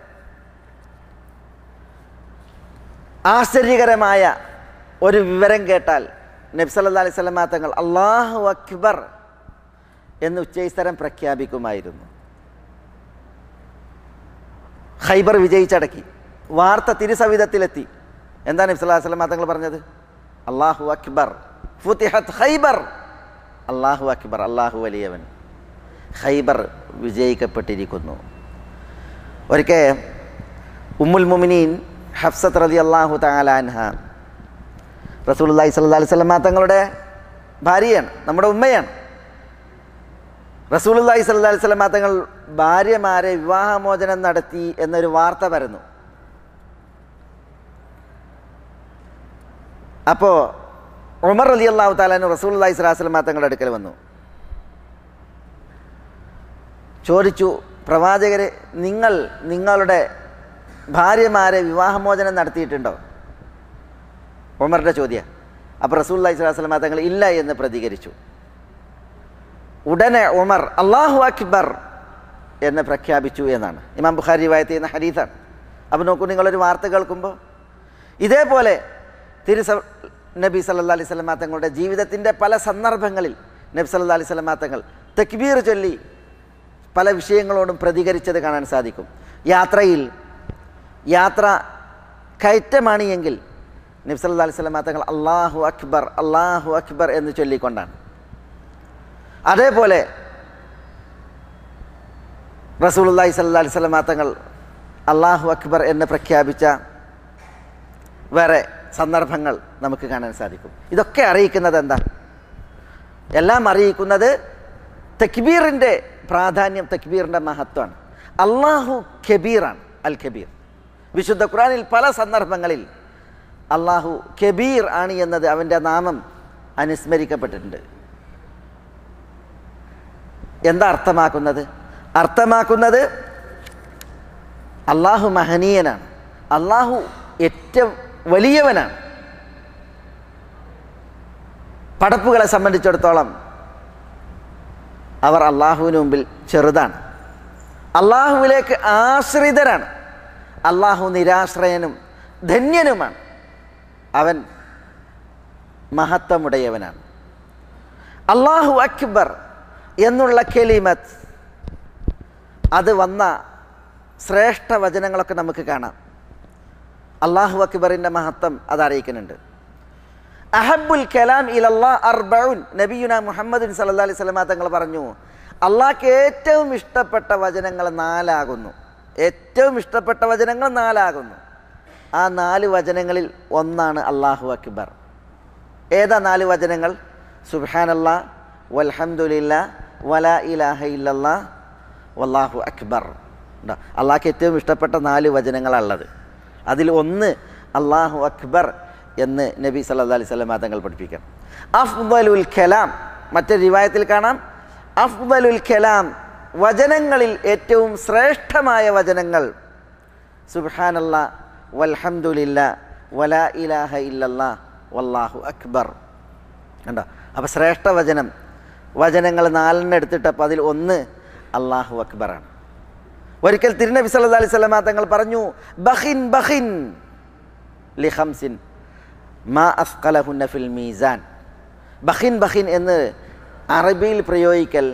S2: ആശ്ചര്യകരമായ ഒരു വിവരം കേട്ടാൽ നബി സല്ലല്ലാഹു അലൈഹി വസല്ലം തങ്ങൾ അല്ലാഹു അക്ബർ എന്ന് ഉച്ചൈസ്തരം പ്രഖ്യാപിക്കുമായിരുന്നു. ഖൈബർ വിജയിച്ചടക്കി, വാർത്ത തിരുസവിധത്തിലെത്തി. എന്താണ് നബി സല്ലല്ലാഹു അലൈഹി വസല്ലം തങ്ങൾ പറഞ്ഞത്? അല്ലാഹു അക്ബർ ഫുതിഹത് ഖൈബർ, അല്ലാഹു അക്ബർ, അല്ലാഹു വലിയവൻ, ഖൈബർ വിജയിക്കപ്പെട്ടിരിക്കുന്നു. ഒരിക്കൽ ഉമ്മുൽ മുഅ്മിനീൻ ഹഫ്സത്ത് റളിയല്ലാഹു തആല അൻഹ റസൂലുള്ളാഹി സ്വല്ലല്ലാഹു അലൈഹി വസല്ലം തങ്ങളുടെ ഭാര്യയാണ്, നമ്മുടെ ഉമ്മയാണ്. റസൂലുള്ളാഹി സ്വല്ലല്ലാഹു അലൈഹി വസല്ലം തങ്ങൾ ഭാര്യമാരെ വിവാഹമോചനം നടത്തി എന്നൊരു വാർത്ത പരന്നു. അപ്പോൾ ഉമർ റളിയല്ലാഹു തആല അൻഹു റസൂലുള്ളാഹി സ്വല്ലല്ലാഹു അലൈഹി വസല്ലം തങ്ങളുടെ അടുക്കൽ വന്നു, ചോദിച്ചു, പ്രവാചകരെ, നിങ്ങൾ നിങ്ങളുടെ ഭാര്യമാരെ വിവാഹമോചനം നടത്തിയിട്ടുണ്ടോ? ഉമറിൻ്റെ ചോദ്യം. അപ്പോൾ റസൂലുള്ളാഹി സ്വല്ലല്ലാഹു അലൈഹി വസല്ലം തങ്ങൾ ഇല്ല എന്ന് പ്രതികരിച്ചു. ഉടനെ ഉമർ അല്ലാഹു അക്ബർ എന്ന് പ്രഖ്യാപിച്ചു എന്നാണ് ഇമാം ബുഖാരി റിവായത്ത് ചെയ്യുന്ന ഹദീസാണ്. അപ്പോൾ നോക്കൂ, നിങ്ങളൊരു വാർത്ത കേൾക്കുമ്പോൾ ഇതേപോലെ തിരു നബി സല്ലല്ലാഹു അലൈഹി വസല്ലം തങ്ങളുടെ ജീവിതത്തിൻ്റെ പല സന്ദർഭങ്ങളിൽ നബി സല്ലല്ലാഹു അലൈഹി വസല്ലം തങ്ങൾ തക്ബീർ ചൊല്ലി പല വിഷയങ്ങളോടും പ്രതികരിച്ചത് കാണാൻ സാധിക്കും. യാത്രയിൽ യാത്ര കയറ്റമാണ് എങ്കിൽ നബി സല്ലല്ലാഹു അലൈഹി വസല്ലം തങ്ങൾ അല്ലാഹു അക്ബർ അല്ലാഹു അക്ബർ എന്ന് ചൊല്ലിക്കൊണ്ടാണ്. അതേപോലെ റസൂലുള്ളാഹി സ്വല്ലല്ലാഹു അലൈഹി വസല്ലം തങ്ങൾ അല്ലാഹു അക്ബർ എന്ന് പ്രഖ്യാപിച്ച വേറെ സന്ദർഭങ്ങൾ നമുക്ക് കാണാൻ സാധിക്കും. ഇതൊക്കെ അറിയിക്കുന്നത് എന്താ? എല്ലാം അറിയിക്കുന്നത് തക്ബീറിൻ്റെ പ്രാധാന്യം, തക്ബീറിൻ്റെ മഹത്വമാണ്. അല്ലാഹു കബീറാണ്, അൽ കബീർ. വിശുദ്ധ ഖുർആനിൽ പല സന്ദർഭങ്ങളിൽ അല്ലാഹു കബീർ ആണ് എന്നത് അവൻ്റെ നാമം അനുസ്മരിക്കപ്പെട്ടിട്ടുണ്ട്. എന്താ അർത്ഥമാക്കുന്നത്? അർത്ഥമാക്കുന്നത് അല്ലാഹു മഹനീയനാണ്, അല്ലാഹു ഏറ്റവും വലിയവനാണ്. പടപ്പുകളെ സംബന്ധിച്ചിടത്തോളം അവർ അള്ളാഹുവിന് മുമ്പിൽ ചെറുതാണ്. അള്ളാഹുവിലേക്ക് ആശ്രിതരാണ്. അള്ളാഹു നിരാശ്രയനും ധന്യനുമാണ്. അവൻ മഹത്വമുടയവനാണ്. അല്ലാഹു അക്ബർ എന്നുള്ള കലിമത്ത് അത് വന്ന ശ്രേഷ്ഠ വചനങ്ങളൊക്കെ നമുക്ക് കാണാം. അല്ലാഹു അക്ബറിൻ്റെ മഹത്വം അത് അറിയിക്കുന്നുണ്ട്. അഹബ്ബുൽ കലാം ഇലല്ലാഹ് അർബഉൻ, നബിയുന മുഹമ്മദ് സല്ലല്ലാഹു അലൈഹി വസല്ലം തങ്ങൾ പറഞ്ഞു, അള്ളാഹ്ക്ക് ഏറ്റവും ഇഷ്ടപ്പെട്ട വചനങ്ങൾ നാലാകുന്നു. ഏറ്റവും ഇഷ്ടപ്പെട്ട വചനങ്ങൾ നാലാകുന്നു. ആ നാല് വചനങ്ങളിൽ ഒന്നാണ് അല്ലാഹു അക്ബർ. ഏതാ നാല് വചനങ്ങൾ? സുബ്ഹാനല്ലാഹ് വൽഹംദുലില്ലാഹ് വലാ ഇലാഹ ഇല്ലല്ലാഹ് വല്ലാഹു അക്ബർ. അള്ളാഹ്ക്ക് ഏറ്റവും ഇഷ്ടപ്പെട്ട നാല് വചനങ്ങളുള്ളത്. അതിൽ ഒന്ന് അല്ലാഹു അക്ബർ എന്ന് നബി സല്ലല്ലാഹു അലൈഹി വസല്ലം തങ്ങൾ പഠിപ്പിക്കാം. അഫ്ദലുൽ കലാം, മറ്റൊരു റിവായത്തിൽ കാണാം അഫ്ദലുൽ കലാം, വചനങ്ങളിൽ ഏറ്റവും ശ്രേഷ്ഠമായ വചനങ്ങൾ സുബ്ഹാനല്ലാഹ് വൽഹംദുലില്ലാഹ് വലാ ഇലാഹ ഇല്ലല്ലാഹ് വല്ലാഹു അക്ബർ. കണ്ടോ? അപ്പോൾ ശ്രേഷ്ഠ വചനം വചനങ്ങൾ നാലെണ്ണം എടുത്തിട്ടപ്പോൾ അതിൽ ഒന്ന് അല്ലാഹു അക്ബറാണ്. ഒരിക്കൽ തിരുനബി സല്ലല്ലാഹു അലൈഹി വസല്ലം തങ്ങൾ പറഞ്ഞു, ബഖിൻ ബഖിൻ ലി ഖംസിൻ മാ അസ്ഖലഹുന്ന ഫിൽ മീസാൻ. ബഖിൻ ബഖിൻ എന്ന് അറബിയിൽ പ്രയോഗിക്കൽ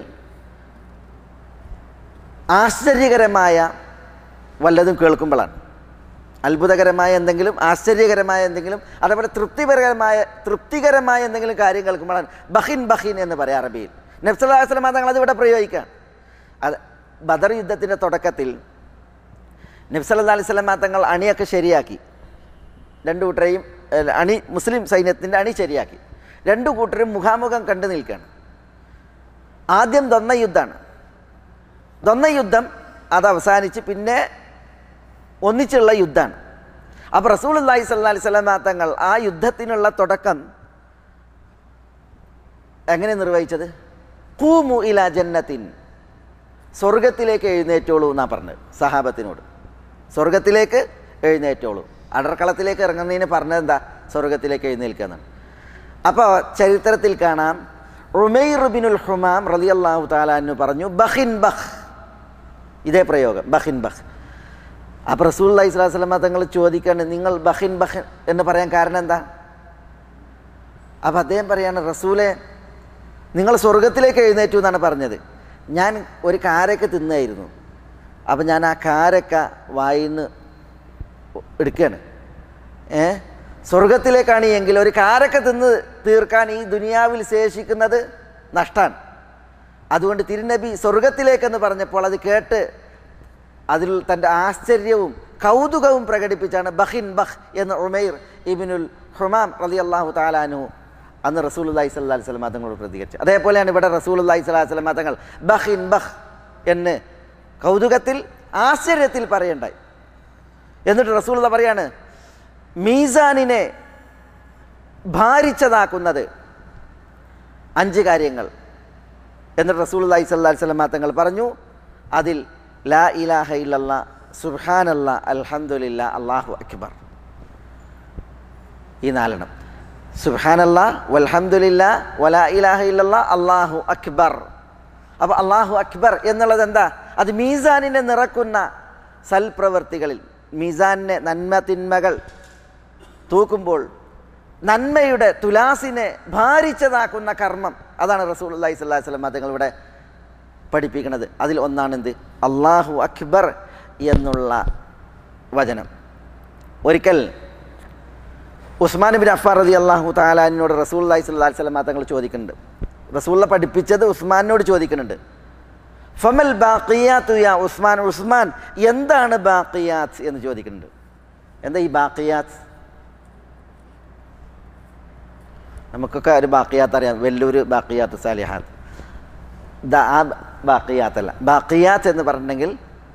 S2: ആശ്ചര്യകരമായ വല്ലതും കേൾക്കുമ്പോഴാണ്. അത്ഭുതകരമായ എന്തെങ്കിലും, ആശ്ചര്യകരമായ എന്തെങ്കിലും, അതേപോലെ തൃപ്തികരമായ തൃപ്തികരമായ എന്തെങ്കിലും കാര്യം കേൾക്കുമ്പോഴാണ് ബഖിൻ ബഖിൻ എന്ന് പറയാം അറബിയിൽ. നബി സല്ലല്ലാഹു അലൈഹി വസല്ലം തങ്ങൾ അതിവിടെ പ്രയോഗിക്കാം. അത് ബദർ യുദ്ധത്തിൻ്റെ തുടക്കത്തിൽ നബി സല്ലല്ലാഹു അലൈഹി വസല്ലം തങ്ങൾ അണിയൊക്കെ ശരിയാക്കി. രണ്ടു കൂട്ടരെയും അണി, മുസ്ലിം സൈന്യത്തിൻ്റെ അണി ശരിയാക്കി. രണ്ടു കൂട്ടരും മുഖാമുഖം കണ്ടു നിൽക്കുകയാണ്. ആദ്യം ദൊന്ന യുദ്ധമാണ്. ദൊന്ന യുദ്ധം അത് അവസാനിച്ച് പിന്നെ ഒന്നിച്ചുള്ള യുദ്ധമാണ്. അപ്പോൾ റസൂലുള്ളാഹി സ്വല്ലല്ലാഹു അലൈഹി വസല്ലം തങ്ങൾ ആ യുദ്ധത്തിനുള്ള തുടക്കം എങ്ങനെ നിർവഹിച്ചത്? ഖൂമു ഇലാ ജന്നത്തിൻ, സ്വർഗത്തിലേക്ക് എഴുന്നേറ്റോളൂ എന്നാണ് പറഞ്ഞത് സഹാബത്തിനോട്. സ്വർഗത്തിലേക്ക് എഴുന്നേറ്റോളൂ. അടർക്കളത്തിലേക്ക് ഇറങ്ങുന്നതിന് പറഞ്ഞത് എന്താ? സ്വർഗത്തിലേക്ക് എഴുന്നേൽക്കുക എന്നാണ്. അപ്പോൾ ചരിത്രത്തിൽ കാണാം, ഉമൈർ ബിനുൽ ഹുമാം റളിയല്ലാഹു തആല അൻഹു പറഞ്ഞു ബഖിൻ ബഖ്, ഇതേ പ്രയോഗം ബഖിൻ ബഖ്. അപ്പോൾ റസൂലുള്ളാഹി സ്വല്ലല്ലാഹു അലൈഹി വസല്ലം തങ്ങൾ ചോദിക്കാണ്, നിങ്ങൾ ബഖിൻ ബഖ് എന്ന് പറയാൻ കാരണം എന്താ? അപ്പോൾ അദ്ദേഹം പറയാണ്, റസൂലെ നിങ്ങൾ സ്വർഗത്തിലേക്ക് എഴുന്നേറ്റു എന്നാണ് പറഞ്ഞത്. ഞാൻ ഒരു കാരക്ക തിന്നായിരുന്നു. അപ്പം ഞാൻ ആ കാരക്ക വായിന്ന് എടുക്കുകയാണ്. ഏ സ്വർഗത്തിലേക്കാണ് എങ്കിൽ ഒരു കാരക്ക തിന്ന് തീർക്കാൻ ഈ ദുനിയാവിൽ ശേഷിക്കുന്നത് നഷ്ടമാണ്. അതുകൊണ്ട് തിരുനബി സ്വർഗത്തിലേക്കെന്ന് പറഞ്ഞപ്പോൾ അത് കേട്ട് അതിൽ തൻ്റെ ആശ്ചര്യവും കൗതുകവും പ്രകടിപ്പിച്ചാണ് ബഖിൻ ബഖ് എന്ന് ഉമൈർ ഇബ്നുൽ ഹുമാം റളിയല്ലാഹു തആല അൻഹു അന്ന് റസൂലുള്ളാഹി സ്വല്ലല്ലാഹു അലൈഹി വസല്ലം തങ്ങളോട് പ്രതികരിച്ചു. അതേപോലെയാണ് ഇവിടെ റസൂലുള്ളാഹി സ്വല്ലല്ലാഹു അലൈഹി വസല്ലം തങ്ങൾ ബഖിൻ ബഖ് എന്ന് കൗതുകത്തിൽ ആശ്ചര്യത്തിൽ പറയണ്ടായി. എന്നിട്ട് റസൂലുള്ള പറയാണ്, മീസാനിനെ ഭാരിച്ചതാക്കുന്നത് അഞ്ച് കാര്യങ്ങൾ. എന്നിട്ട് റസൂലുള്ളാഹി സ്വല്ലല്ലാഹു അലൈഹി വസല്ലം തങ്ങൾ പറഞ്ഞു, അതിൽ ലാ ഇലാഹ ഇല്ലല്ലാഹ് സുബ്ഹാനല്ലാഹ് അൽഹംദുലില്ലാഹ് അല്ലാഹു അക്ബർ, ഈ നാലെണ്ണം. സുബ്ഹാനല്ലാഹ് വൽഹംദുലില്ലാഹ് വലാ ഇലാഹ ഇല്ലല്ലാഹ് അല്ലാഹു അക്ബർ അപ്പോൾ അള്ളാഹു അക്ബർ എന്നുള്ളത് എന്താ? അത് മീസാനിനെ നിറക്കുന്ന സൽപ്രവൃത്തികളിൽ, മീസാനിനെ നന്മ തിന്മകൾ തൂക്കുമ്പോൾ നന്മയുടെ തുലാസിനെ ഭാരിച്ചതാക്കുന്ന കർമ്മം, അതാണ് റസൂലുള്ളാഹി സ്വല്ലല്ലാഹു അലൈഹി വസല്ലം തങ്ങൾ ഇവിടെ പഠിപ്പിക്കുന്നത്. അതിൽ ഒന്നാണെന്ത്? അള്ളാഹു അക്ബർ എന്നുള്ള വചനം. ഒരിക്കൽ ഉസ്മാൻ ബിൻ അഫ്ഫാൻ റളിയല്ലാഹു തആല അൻഹുവിനോട് റസൂലുള്ളാഹി സ്വല്ലല്ലാഹു അലൈഹി വസല്ലം തങ്ങൾ ചോദിക്കുന്നുണ്ട്. റസൂലുള്ള പഠിപ്പിച്ചത് ഉസ്മാനോട് ചോദിക്കുന്നുണ്ട്. ഫമൽ ബാഖിയാത്തു യാ ഉസ്മാൻ, ഉസ്മാൻ എന്താണ് ബാഖിയാത്ത് എന്ന് ചോദിക്കുന്നുണ്ട്. എന്താ ഈ ബാഖിയാത്ത്? നമുക്കൊക്കെ ഒരു ബാഖിയാത്ത് അറിയാം, വെല്ലൂര് ബാഖിയാത്ത് സാലിഹാത്ത്. ആ ബാഖിയാത്തല്ല, ബാഖിയാത്ത് എന്ന് പറഞ്ഞിട്ടുണ്ടെങ്കിൽ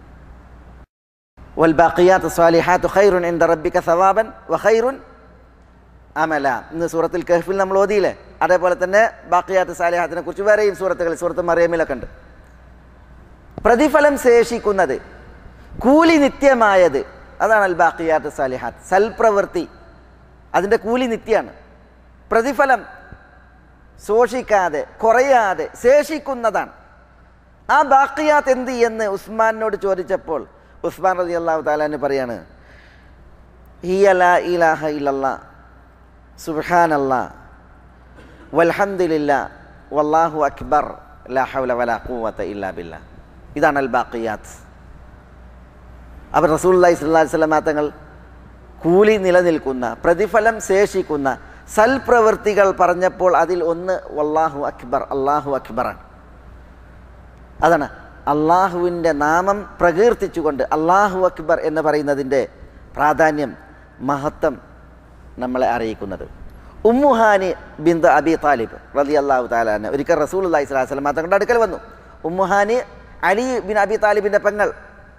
S2: വൽ ബാഖിയാത്തു സാലിഹാത്തു ഖൈറുൻ ഇൻദ റബ്ബിക സവാബൻ വ ഖൈറുൻ അമല. ഇന്ന് സൂറത്തുൽ കഹ്ഫിൽ നമ്മൾ ഓതിയില്ലേ, അതേപോലെ തന്നെ ബാഖിയാത്ത് സാലിഹാത്തിനെ കുറിച്ച് വേറെയും സൂറത്തുകളിൽ, സൂറത്ത് മറിയമിലൊക്കെ ഉണ്ട്. പ്രതിഫലം ശേഷിക്കുന്നത്, കൂലി നിത്യമായത്, അതാണ് അൽ ബാഖിയാത്ത് സാലിഹാത്ത്. സൽപ്രവൃത്തി അതിൻ്റെ കൂലി നിത്യമാണ്, പ്രതിഫലം ശോഷിക്കാതെ കുറയാതെ ശേഷിക്കുന്നതാണ്. ആ ബാഖിയാത്ത് എന്ത് എന്ന് ഉസ്മാനോട് ചോദിച്ചപ്പോൾ ഉസ്മാൻ റളിയല്ലാഹു തആല അൻഹു പറയാണ്, ഹിയ ലാ ഇലാഹ ഇല്ലല്ലാഹ് സുബ്ഹാനല്ലാഹ് വൽഹംദുലില്ലാഹ് വല്ലാഹു അക്ബർ ലാ ഹൗല വലാ ഖുവത ഇല്ലാ ബില്ലാഹ്. ഇതാണ് അൽ ബാഖിയാത്ത്. അപ്പോൾ റസൂലുള്ളാഹി സ്വല്ലല്ലാഹു അലൈഹി വസല്ലം തങ്ങൾ കൂലി നിലനിൽക്കുന്ന, പ്രതിഫലം ശേഷിക്കുന്ന സൽപ്രവൃത്തികൾ പറഞ്ഞപ്പോൾ അതിൽ ഒന്ന് വല്ലാഹു അക്ബർ, അല്ലാഹു അക്ബറാണ്. അതാണ് അള്ളാഹുവിൻ്റെ നാമം പ്രകീർത്തിച്ചുകൊണ്ട് അല്ലാഹു അക്ബർ എന്ന് പറയുന്നതിൻ്റെ പ്രാധാന്യം, മഹത്വം നമ്മളെ അറിയിക്കുന്നത്. ഉമ്മുഹാനി ബിന്ത് അബി താലിബ് റളിയല്ലാഹു തആല അൻഹ ഒരിക്കൽ റസൂലുള്ളാഹി സ്വല്ലല്ലാഹു അലൈഹി വസല്ലം തങ്ങളുടെ അടുക്കൽ വന്നു. ഉമ്മുഹാനി അലി ബിൻ അബി താലിബിൻ്റെ പെങ്ങൾ.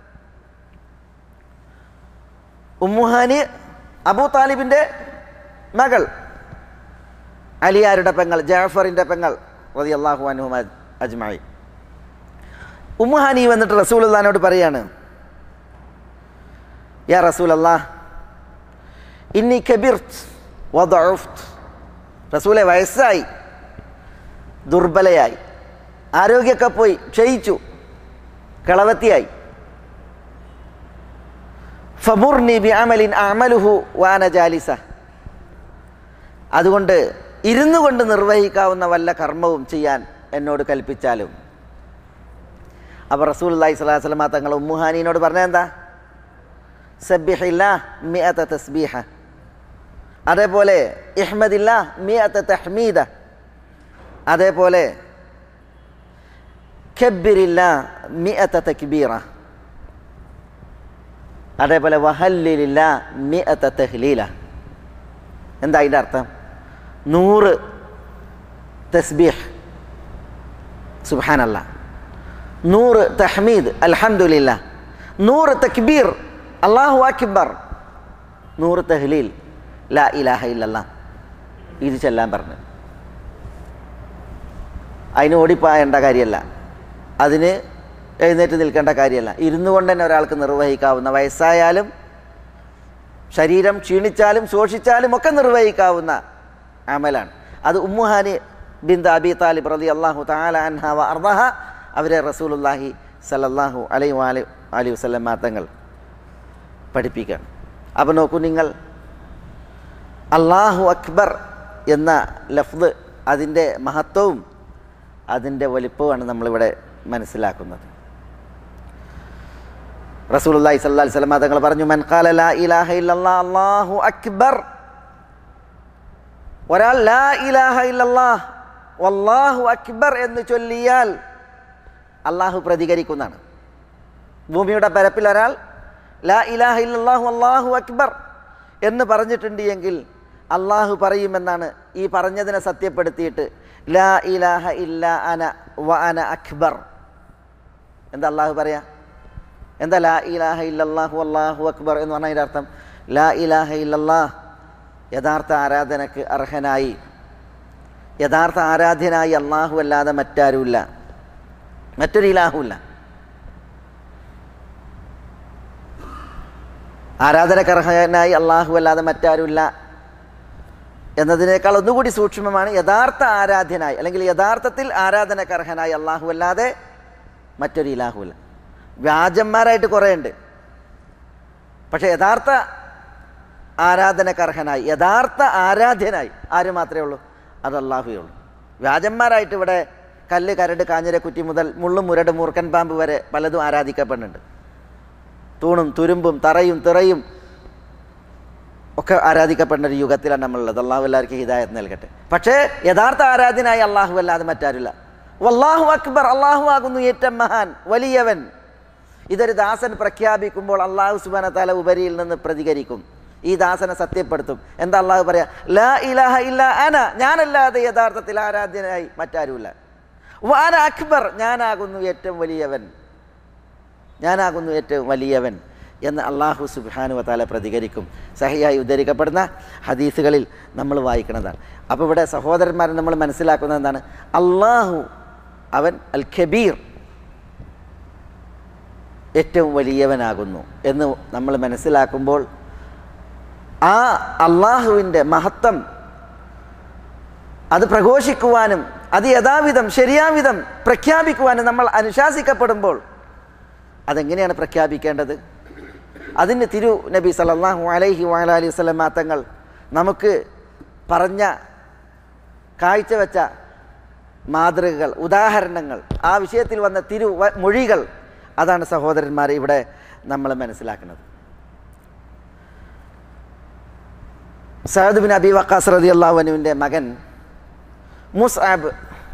S2: ഉമ്മുഹാനി അബൂ താലിബിൻ്റെ മകൾ, അലിയാരുടെ പെങ്ങൾ, ജഅഫറിൻ്റെ പെങ്ങൾ റളിയല്ലാഹു അൻഹും അജ്മഈൻ. ഉമ്മുഹാനി വന്നിട്ട് റസൂലുള്ളാഹിനോട് പറയാണ്, യാ റസൂലല്ലാഹ് ഇന്നി കബിർത്ത് വദഉഫ്ത്. റസൂലെ, വയസ്സായി, ദുർബലയായി, ആരോഗ്യമൊക്കെ പോയി, ക്ഷയിച്ചു, കളവത്തിയായി. ഫമുർനി ബിഅമലിൻ അഅമലുഹു വഅന ജാലിസ. അതുകൊണ്ട് ഇരുന്നു കൊണ്ട് നിർവഹിക്കാവുന്ന വല്ല കർമ്മവും ചെയ്യാൻ എന്നോട് കൽപ്പിച്ചാലും. അപ്പോൾ റസൂലുള്ളാഹി സ്വല്ലല്ലാഹു അലൈഹി വസല്ലം തങ്ങൾ ഉമ്മുഹാനിയോട് പറഞ്ഞത് എന്താ? സബ്ബിഹില്ലാഹ് മിഅത തസ്ബീഹ, അതേപോലെ ഇഹ്മദില്ലാഹ് മിഅത തഹ്മീദ, അതേപോലെ കബ്ബിരില്ലാഹ് മിഅത തക്ബീറ, അതേപോലെ വഹല്ലിലില്ലാഹ് മിഅത തഹ്ലീല. എന്താ അതിൻ്റെ അർത്ഥം? നൂറ് തസ്ബീഹ് സുബ്ഹാനല്ലാഹ്, നൂറ് തഹ്മീദ് അൽഹംദുലില്ലാഹ്, നൂറ് തക്ബീർ അല്ലാഹു അക്ബർ, നൂറ് തഹ്ലീൽ ലാ ഇലാഹ ഇല്ലല്ലാഹ്. ഇത് ചെല്ലാൻ പറഞ്ഞു. അതിന് ഓടിപ്പായേണ്ട കാര്യമല്ല, അതിന് എഴുന്നേറ്റ് നിൽക്കേണ്ട കാര്യമല്ല. ഇരുന്നു കൊണ്ട് തന്നെ ഒരാൾക്ക് നിർവഹിക്കാവുന്ന, വയസ്സായാലും ശരീരം ക്ഷീണിച്ചാലും ശോഷിച്ചാലും ഒക്കെ നിർവഹിക്കാവുന്ന അമലാണ്. അത് ഉമ്മുഹാനി ബിന്ത് അബി താലിബ് റളിയല്ലാഹു തആല അൻഹ വ അർദഹ അവരെ റസൂലുള്ളാഹി സല്ലല്ലാഹു അലൈഹി വഅലിഹി വസല്ലം തങ്ങൾ പഠിപ്പിക്കുകയാണ്. അപ്പോൾ നോക്കൂ നിങ്ങൾ, അല്ലാഹു അക്ബർ എന്ന ലഫ്ദ്, അതിൻ്റെ മഹത്വവും അതിൻ്റെ വലിപ്പവുമാണ് നമ്മളിവിടെ മനസ്സിലാക്കുന്നത്. റസൂലുള്ളാഹി സ്വല്ലല്ലാഹു അലൈഹി വസല്ലം തങ്ങൾ പറഞ്ഞു, മൻ ഖാല ലാ ഇലാഹ ഇല്ലല്ലാഹ് അല്ലാഹു അക്ബർ. ഒരാൾ ലാ ഇലാഹ ഇല്ലല്ലാഹ് വല്ലാഹു അക്ബർ എന്ന് ചൊല്ലിയാൽ അള്ളാഹു പ്രതികരിക്കുന്നതാണ്. ഭൂമിയുടെ പരപ്പിൽ ഒരാൾ ലാ ഇലാഹ ഇല്ലല്ലാഹു അല്ലാഹു അക്ബർ എന്ന് പറഞ്ഞിട്ടുണ്ട് എങ്കിൽ അള്ളാഹു പറയുമെന്നാണ് ഈ പറഞ്ഞതിനെ സത്യപ്പെടുത്തിയിട്ട് ലാ ഇലാഹ ഇല്ലാ അന വ അന അക്ബർ. എന്താ അള്ളാഹു പറയാ? എന്താ ലാ ഇലാഹ ഇല്ലല്ലാഹു അല്ലാഹു അക്ബർ എന്ന് പറഞ്ഞാൽ അതിൻ്റെ അർത്ഥം? ലാ ഇലാഹ ഇല്ലല്ലാഹ്, യഥാർത്ഥ ആരാധനക്ക് അർഹനായി, യഥാർത്ഥ ആരാധ്യനായി അള്ളാഹു അല്ലാതെ മറ്റാരുമില്ല, മറ്റൊരു ഇലാഹുമില്ല. ആരാധനക്കർഹനായി അള്ളാഹു അല്ലാതെ മറ്റാരുമില്ല എന്നതിനേക്കാൾ ഒന്നുകൂടി സൂക്ഷ്മമാണ് യഥാർത്ഥ ആരാധ്യനായി, അല്ലെങ്കിൽ യഥാർത്ഥത്തിൽ ആരാധനക്കർഹനായി അള്ളാഹു അല്ലാതെ മറ്റൊരു ഇലാഹുമില്ല. വ്യാജന്മാരായിട്ട് കുറേ ഉണ്ട്. പക്ഷെ യഥാർത്ഥ ആരാധനക്കർഹനായി, യഥാർത്ഥ ആരാധ്യനായി ആര് മാത്രമേ ഉള്ളൂ? അത് അള്ളാഹുവേ ഉള്ളൂ. വ്യാജന്മാരായിട്ട് ഇവിടെ കല്ല്, കരട്, കാഞ്ഞിരക്കുറ്റി മുതൽ മുള്ളും മുരട് മൂർക്കൻ പാമ്പ് വരെ പലതും ആരാധിക്കപ്പെടുന്നുണ്ട്. തൂണും തുരുമ്പും തറയും തിറയും ഒക്കെ ആരാധിക്കപ്പെടുന്ന ഒരു യുഗത്തിലാണ് നമ്മളുള്ളത്. അള്ളാഹു എല്ലാവർക്കും ഹിദായത്ത് നൽകട്ടെ. പക്ഷേ യഥാർത്ഥ ആരാധനായി അള്ളാഹു അല്ലാതെ മറ്റാരില്ല. വല്ലാഹു അക്ബർ, അള്ളാഹു ആകുന്നു ഏറ്റവും മഹാൻ, വലിയവൻ. ഇതൊരു ദാസൻ പ്രഖ്യാപിക്കുമ്പോൾ അള്ളാഹു സുബ്ഹാനഹു വ തആല ഉപരിയിൽ നിന്ന് പ്രതികരിക്കും, ഈ ദാസനെ സത്യപ്പെടുത്തും. എന്താ അള്ളാഹു പറയാ? ലാ ഇലാഹ ഇല്ലാ അന, ഞാനല്ലാതെ യഥാർത്ഥത്തിൽ ആരാധ്യനായി മറ്റാരുമില്ല. വാന അക്ബർ, ഞാനാകുന്നു ഏറ്റവും വലിയവൻ, ഞാനാകുന്നു ഏറ്റവും വലിയവൻ എന്ന് അള്ളാഹു സുബ്ഹാനഹു വ തആല പ്രതികരിക്കും. സഹിയായി ഉദ്ധരിക്കപ്പെടുന്ന ഹദീസുകളിൽ നമ്മൾ വായിക്കുന്നതാണ്. അപ്പോൾ ഇവിടെ സഹോദരന്മാരെ നമ്മൾ മനസ്സിലാക്കുന്നത് എന്താണ്? അള്ളാഹു അവൻ അൽ കബീർ, ഏറ്റവും വലിയവനാകുന്നു എന്ന് നമ്മൾ മനസ്സിലാക്കുമ്പോൾ ആ അള്ളാഹുവിൻ്റെ മഹത്വം അത് പ്രഘോഷിക്കുവാനും അത് യഥാവിധം ശരിയാവിധം പ്രഖ്യാപിക്കുവാനും നമ്മൾ അനുശാസിക്കപ്പെടുമ്പോൾ അതെങ്ങനെയാണ് പ്രഖ്യാപിക്കേണ്ടത്? അതിന് തിരു നബി സല്ലല്ലാഹു അലൈഹി വഅലൈഹി വസല്ലം തങ്ങൾ നമുക്ക് പറഞ്ഞ കാഴ്ചവെച്ച മാതൃകകൾ, ഉദാഹരണങ്ങൾ, ആ വിഷയത്തിൽ വന്ന തിരു മൊഴികൾ, അതാണ് സഹോദരന്മാരെ ഇവിടെ നമ്മൾ മനസ്സിലാക്കുന്നത്. സഅദ് ബിൻ അബി വഖാസ് റളിയല്ലാഹു അൻഹുവിൻ്റെ മകൻ മുസ്അബ്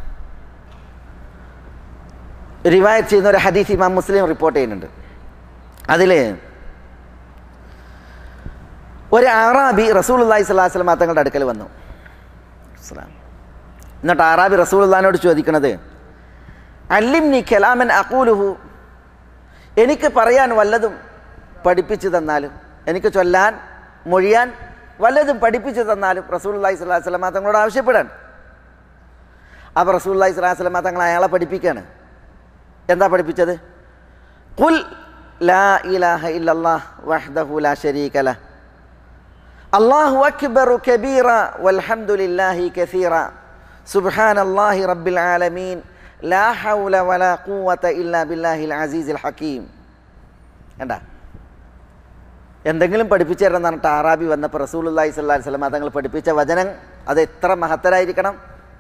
S2: റിവായത്ത് ചെയ്യുന്ന ഒരു ഹദീസ് ഇമാം മുസ്ലിം റിപ്പോർട്ട് ചെയ്യുന്നുണ്ട്. അതിൽ ഒരു അറാബി റസൂലുള്ളാഹി സ്വല്ലല്ലാഹു അലൈഹി വസല്ലം തങ്ങളുടെ അടുക്കൽ വന്നു. എന്നിട്ട് അറാബി റസൂലുള്ളാഹിനോട് ചോദിക്കുന്നത്, അല്ലിംനി കലാമൻ അഖൂലുഹു, എനിക്ക് പറയാൻ വല്ലതും പഠിപ്പിച്ചു തന്നാലും, എനിക്ക് ചൊല്ലാൻ മൊഴിയാൻ വല്ലതും പഠിപ്പിച്ചു തന്നാലും റസൂലുള്ളാഹി സ്വല്ലല്ലാഹു അലൈഹി വസല്ലം തങ്ങളോട് ആവശ്യപ്പെടാൻ. അപ്പോൾ റസൂലുള്ളാഹി സ്വല്ലല്ലാഹു അലൈഹി വസല്ലം തങ്ങൾ അയാളെ പഠിപ്പിക്കുകയാണ്. എന്താ പഠിപ്പിച്ചത്? ഖുൽ ലാ ഇലാഹ ഇല്ലല്ലാഹ് വഹ്ദഹു ലാ ശരീക ലഹ് അല്ലാഹു അക്ബറു കബീറ വൽഹംദുലില്ലാഹി കസീറ സുബ്ഹാനല്ലാഹി റബ്ബിൽ ആലമീൻ ലാ ഹൗല വലാ ഖുവത ഇല്ലാ ബില്ലാഹിൽ അസീസിൽ ഹകീം. കണ്ടാ, എന്തെങ്കിലും പഠിപ്പിച്ചു തരണം എന്ന് പറഞ്ഞിട്ട് അറാബി വന്നപ്പോൾ റസൂലുള്ളാഹി സ്വല്ലല്ലാഹു അലൈഹി വസല്ലം തങ്ങൾ പഠിപ്പിച്ച വചനം അത് എത്ര മഹത്തരായിരിക്കണം.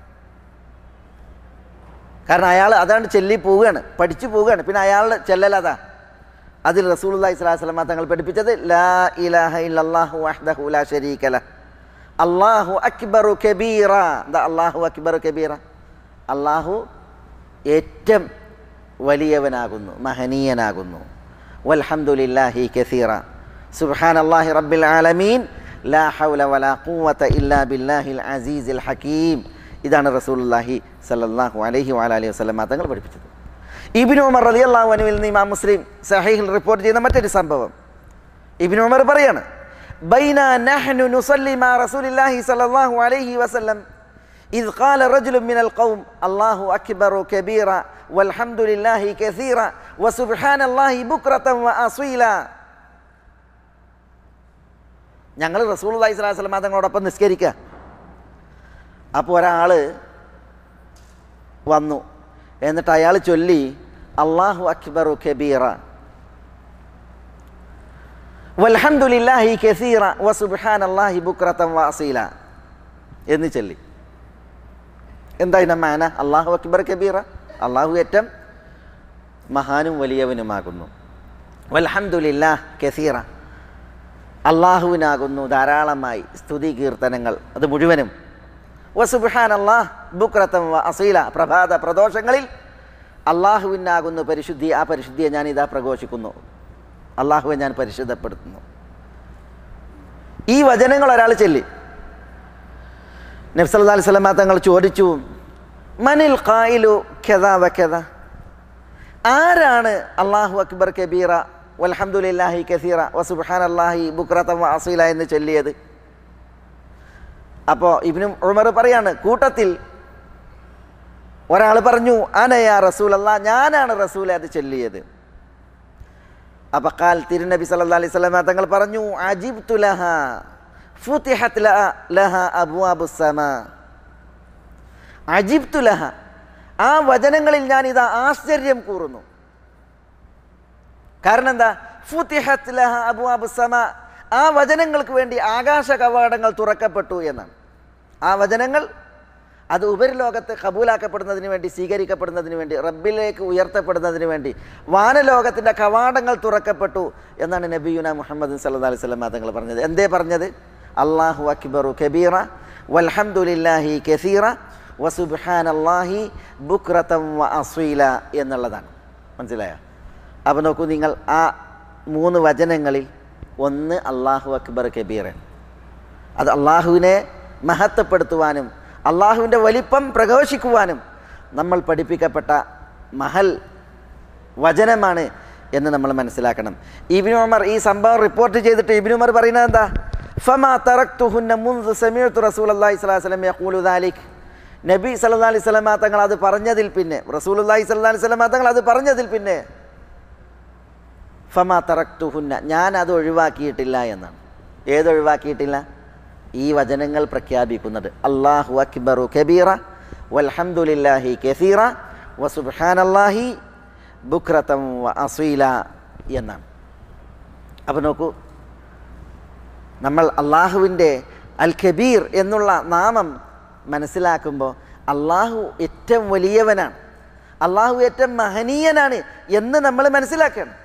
S2: കാരണം അയാൾ അതാണ്ട് ചെല്ലി പോവുകയാണ്, പഠിച്ചു പോവുകയാണ്. പിന്നെ അയാളുടെ ചെല്ലലതാ. അതിൽ റസൂലുള്ളാഹി സ്വല്ലല്ലാഹു അലൈഹി വസല്ലം തങ്ങൾ പഠിപ്പിച്ചത് ലാ ഇലാഹ ഇല്ലല്ലാഹു വഹ്ദഹു ലാ ശരീക ലഹ് അല്ലാഹു അക്ബറു കബീറ. എന്താ അല്ലാഹു അക്ബറു കബീറ? അല്ലാഹു ഏറ്റവും വലിയവനാകുന്നു, മഹനീയനാകുന്നു. വൽഹംദുലില്ലാഹി കസീറ സുബ്ഹാനല്ലാഹി റബ്ബിൽ ആലമീൻ ലാ ഹൗല വലാ ഖുവത ഇല്ലാ ബില്ലാഹിൽ അസീസിൽ ഹകീം. ഇതാണ് റസൂലുള്ളാഹി സ്വല്ലല്ലാഹു അലൈഹി വഅലിഹി വസല്ലം തങ്ങൾ പഠിപ്പിച്ചത്. ഇബ്നു ഉമർ റളിയല്ലാഹു അൻഹുവിൽ നിന്ന് ഇമാം മുസ്ലിം സഹീഹിൽ റിപ്പോർട്ട് ചെയ്യുന്ന മറ്റൊരു സംഭവം, ഇബ്നു ഉമർ പറയാണ്, ബൈന നഹ്നു നുസല്ലി മാ റസൂലില്ലാഹി സ്വല്ലല്ലാഹു അലൈഹി വസല്ലം ഇദ് ഖാല റജുലുൻ മിനൽ ഖൗം അല്ലാഹു അക്ബറു കബീറ വൽഹംദുലില്ലാഹി കസീറ വസുബ്ഹാനല്ലാഹി ബുക്റതൻ വഅസീല. ഞങ്ങൾ റസൂലുള്ളാഹി സ്വല്ലല്ലാഹു അലൈഹി വസല്ലം തങ്ങളോടൊപ്പം നിസ്കരിക്കുക. അപ്പോൾ ഒരാൾ വന്നു, എന്നിട്ട് അയാൾ ചൊല്ലി അല്ലാഹു അക്ബറു കബീറ വൽഹംദുലില്ലാഹി കസീറ വസുബ്ഹാനല്ലാഹി ബുക്റതൻ വഅസീല എന്ന് ചൊല്ലി. എന്താ ഇതിന്റെ മാന? അല്ലാഹു അക്ബർ കബീറ, അല്ലാഹു ഏറ്റവും മഹാനും വലിയവനുമാകുന്നു. വൽഹംദുലില്ലാഹ് കസീറ, അല്ലാഹുവിനാകുന്നു ധാരാളമായി സ്തുതി കീർത്തനങ്ങൾ, അത് മുഴുവനും. വസുബ്ഹാനല്ലാഹ് ബുക്റതൻ വഅസീല, പ്രഭാത പ്രദോഷങ്ങളിൽ അള്ളാഹുവിനാകുന്നു പരിശുദ്ധി, ആ പരിശുദ്ധിയെ ഞാൻ ഇതാ പ്രഘോഷിക്കുന്നു, അള്ളാഹുവെ ഞാൻ പരിശുദ്ധപ്പെടുത്തുന്നു. ഈ വചനങ്ങൾ ഒരാൾ ചൊല്ലി. നബി സല്ലല്ലാഹു അലൈഹി വസല്ലം തങ്ങൾ ചോദിച്ചു, മനിൽ ഖായിലു കദാ വകദാ, ആരാണ് അല്ലാഹു അക്ബർ കബീറ വൽഹംദുലില്ലാഹി കസീറ വസുബ്ഹാനല്ലാഹി ബുക്റതൻ വഅസീല എന്ന് ചൊല്ലിയത്? അപ്പോൾ ഇബ്നു ഉമർ പറയാണ്, കൂട്ടത്തിൽ ഒരാൾ പറഞ്ഞു, അനയാ റസൂലല്ലാഹ്, ഞാനാണ് റസൂലെ അത് ചൊല്ലിയത്. അപ്പോൾ ഖാൽ, തിരുനബി സല്ലല്ലാഹു അലൈഹി വസല്ലം തങ്ങൾ പറഞ്ഞു, അജിബ്തു ലഹാ ഫുതിഹത് ലഹാ അബ്വാബുസ് സമാ. അജിബ്തു ലഹാ, ആ വചനങ്ങളിൽ ഞാൻ ഇതാ ആശ്ചര്യം കൂറുന്നു. കാരണം എന്താ? ഫുതിഹത് ലഹ അബ്വാബുസ് സമാ, ആ വചനങ്ങൾക്ക് വേണ്ടി ആകാശ കവാടങ്ങൾ തുറക്കപ്പെട്ടു എന്നാണ്. ആ വചനങ്ങൾ അത് ഉപരിലോകത്ത് കബൂലാക്കപ്പെടുന്നതിന് വേണ്ടി, സ്വീകരിക്കപ്പെടുന്നതിന് വേണ്ടി, റബ്ബിലേക്ക് ഉയർത്തപ്പെടുന്നതിന് വേണ്ടി വാനലോകത്തിൻ്റെ കവാടങ്ങൾ തുറക്കപ്പെട്ടു എന്നാണ് നബിയുന മുഹമ്മദ് സല്ലല്ലാഹു അലൈഹി വസല്ലം തങ്ങൾ പറഞ്ഞത്. എന്തേ പറഞ്ഞത്? അല്ലാഹു അക്ബറു കബീറ വൽഹംദുലില്ലാഹി കസീറ വസുബ്ഹാനല്ലാഹി ബുക്റതൻ വ അസീല എന്നുള്ളതാണ്. മനസ്സിലായോ? അപ്പോൾ നോക്കൂ നിങ്ങൾ, ആ മൂന്ന് വചനങ്ങളിൽ ഒന്ന് അല്ലാഹു അക്ബർ കബീറൻ, അത് അള്ളാഹുവിനെ മഹത്വപ്പെടുത്തുവാനും അള്ളാഹുവിൻ്റെ വലിപ്പം പ്രഘോഷിക്കുവാനും നമ്മൾ പഠിപ്പിക്കപ്പെട്ട മഹൽ വചനമാണ് എന്ന് നമ്മൾ മനസ്സിലാക്കണം. ഇബ്നു ഉമർ ഈ സംഭവം റിപ്പോർട്ട് ചെയ്തിട്ട് ഇബ്നു ഉമർ പറയുന്നത് എന്താ? ഫമാ തറക്തുഹുന്ന മുൻദു സമീഅതു റസൂലുള്ളാഹി സ്വല്ലല്ലാഹു അലൈഹി വസല്ലം യഖൂലു ദാലിക്, നബി സല്ലല്ലാഹു അലൈഹി വസല്ലം തങ്ങൾ അത് പറഞ്ഞതിൽ പിന്നെ, റസൂലുള്ളാഹി സ്വല്ലല്ലാഹു അലൈഹി വസല്ലം തങ്ങൾ അത് പറഞ്ഞതിൽ പിന്നെ ഫമാ തറക്തുഹുന്ന, ഞാൻ അത് ഒഴിവാക്കിയിട്ടില്ല എന്നാണ്. ഏതൊഴിവാക്കിയിട്ടില്ല? ഈ വചനങ്ങൾ പ്രഖ്യാപിക്കുന്നത് അല്ലാഹു അക്ബറു കബീറ വൽഹംദുലില്ലാഹി കസീറ വസുബ്ഹാനല്ലാഹി ബുക്റതൻ വ അസീല എന്നാണ്. അപ്പോൾ നോക്കൂ, നമ്മൾ അള്ളാഹുവിൻ്റെ അൽ കബീർ എന്നുള്ള നാമം മനസ്സിലാക്കുമ്പോൾ അള്ളാഹു ഏറ്റവും വലിയവനാണ്, അള്ളാഹു ഏറ്റവും മഹനീയനാണ് എന്ന് നമ്മൾ മനസ്സിലാക്കണം.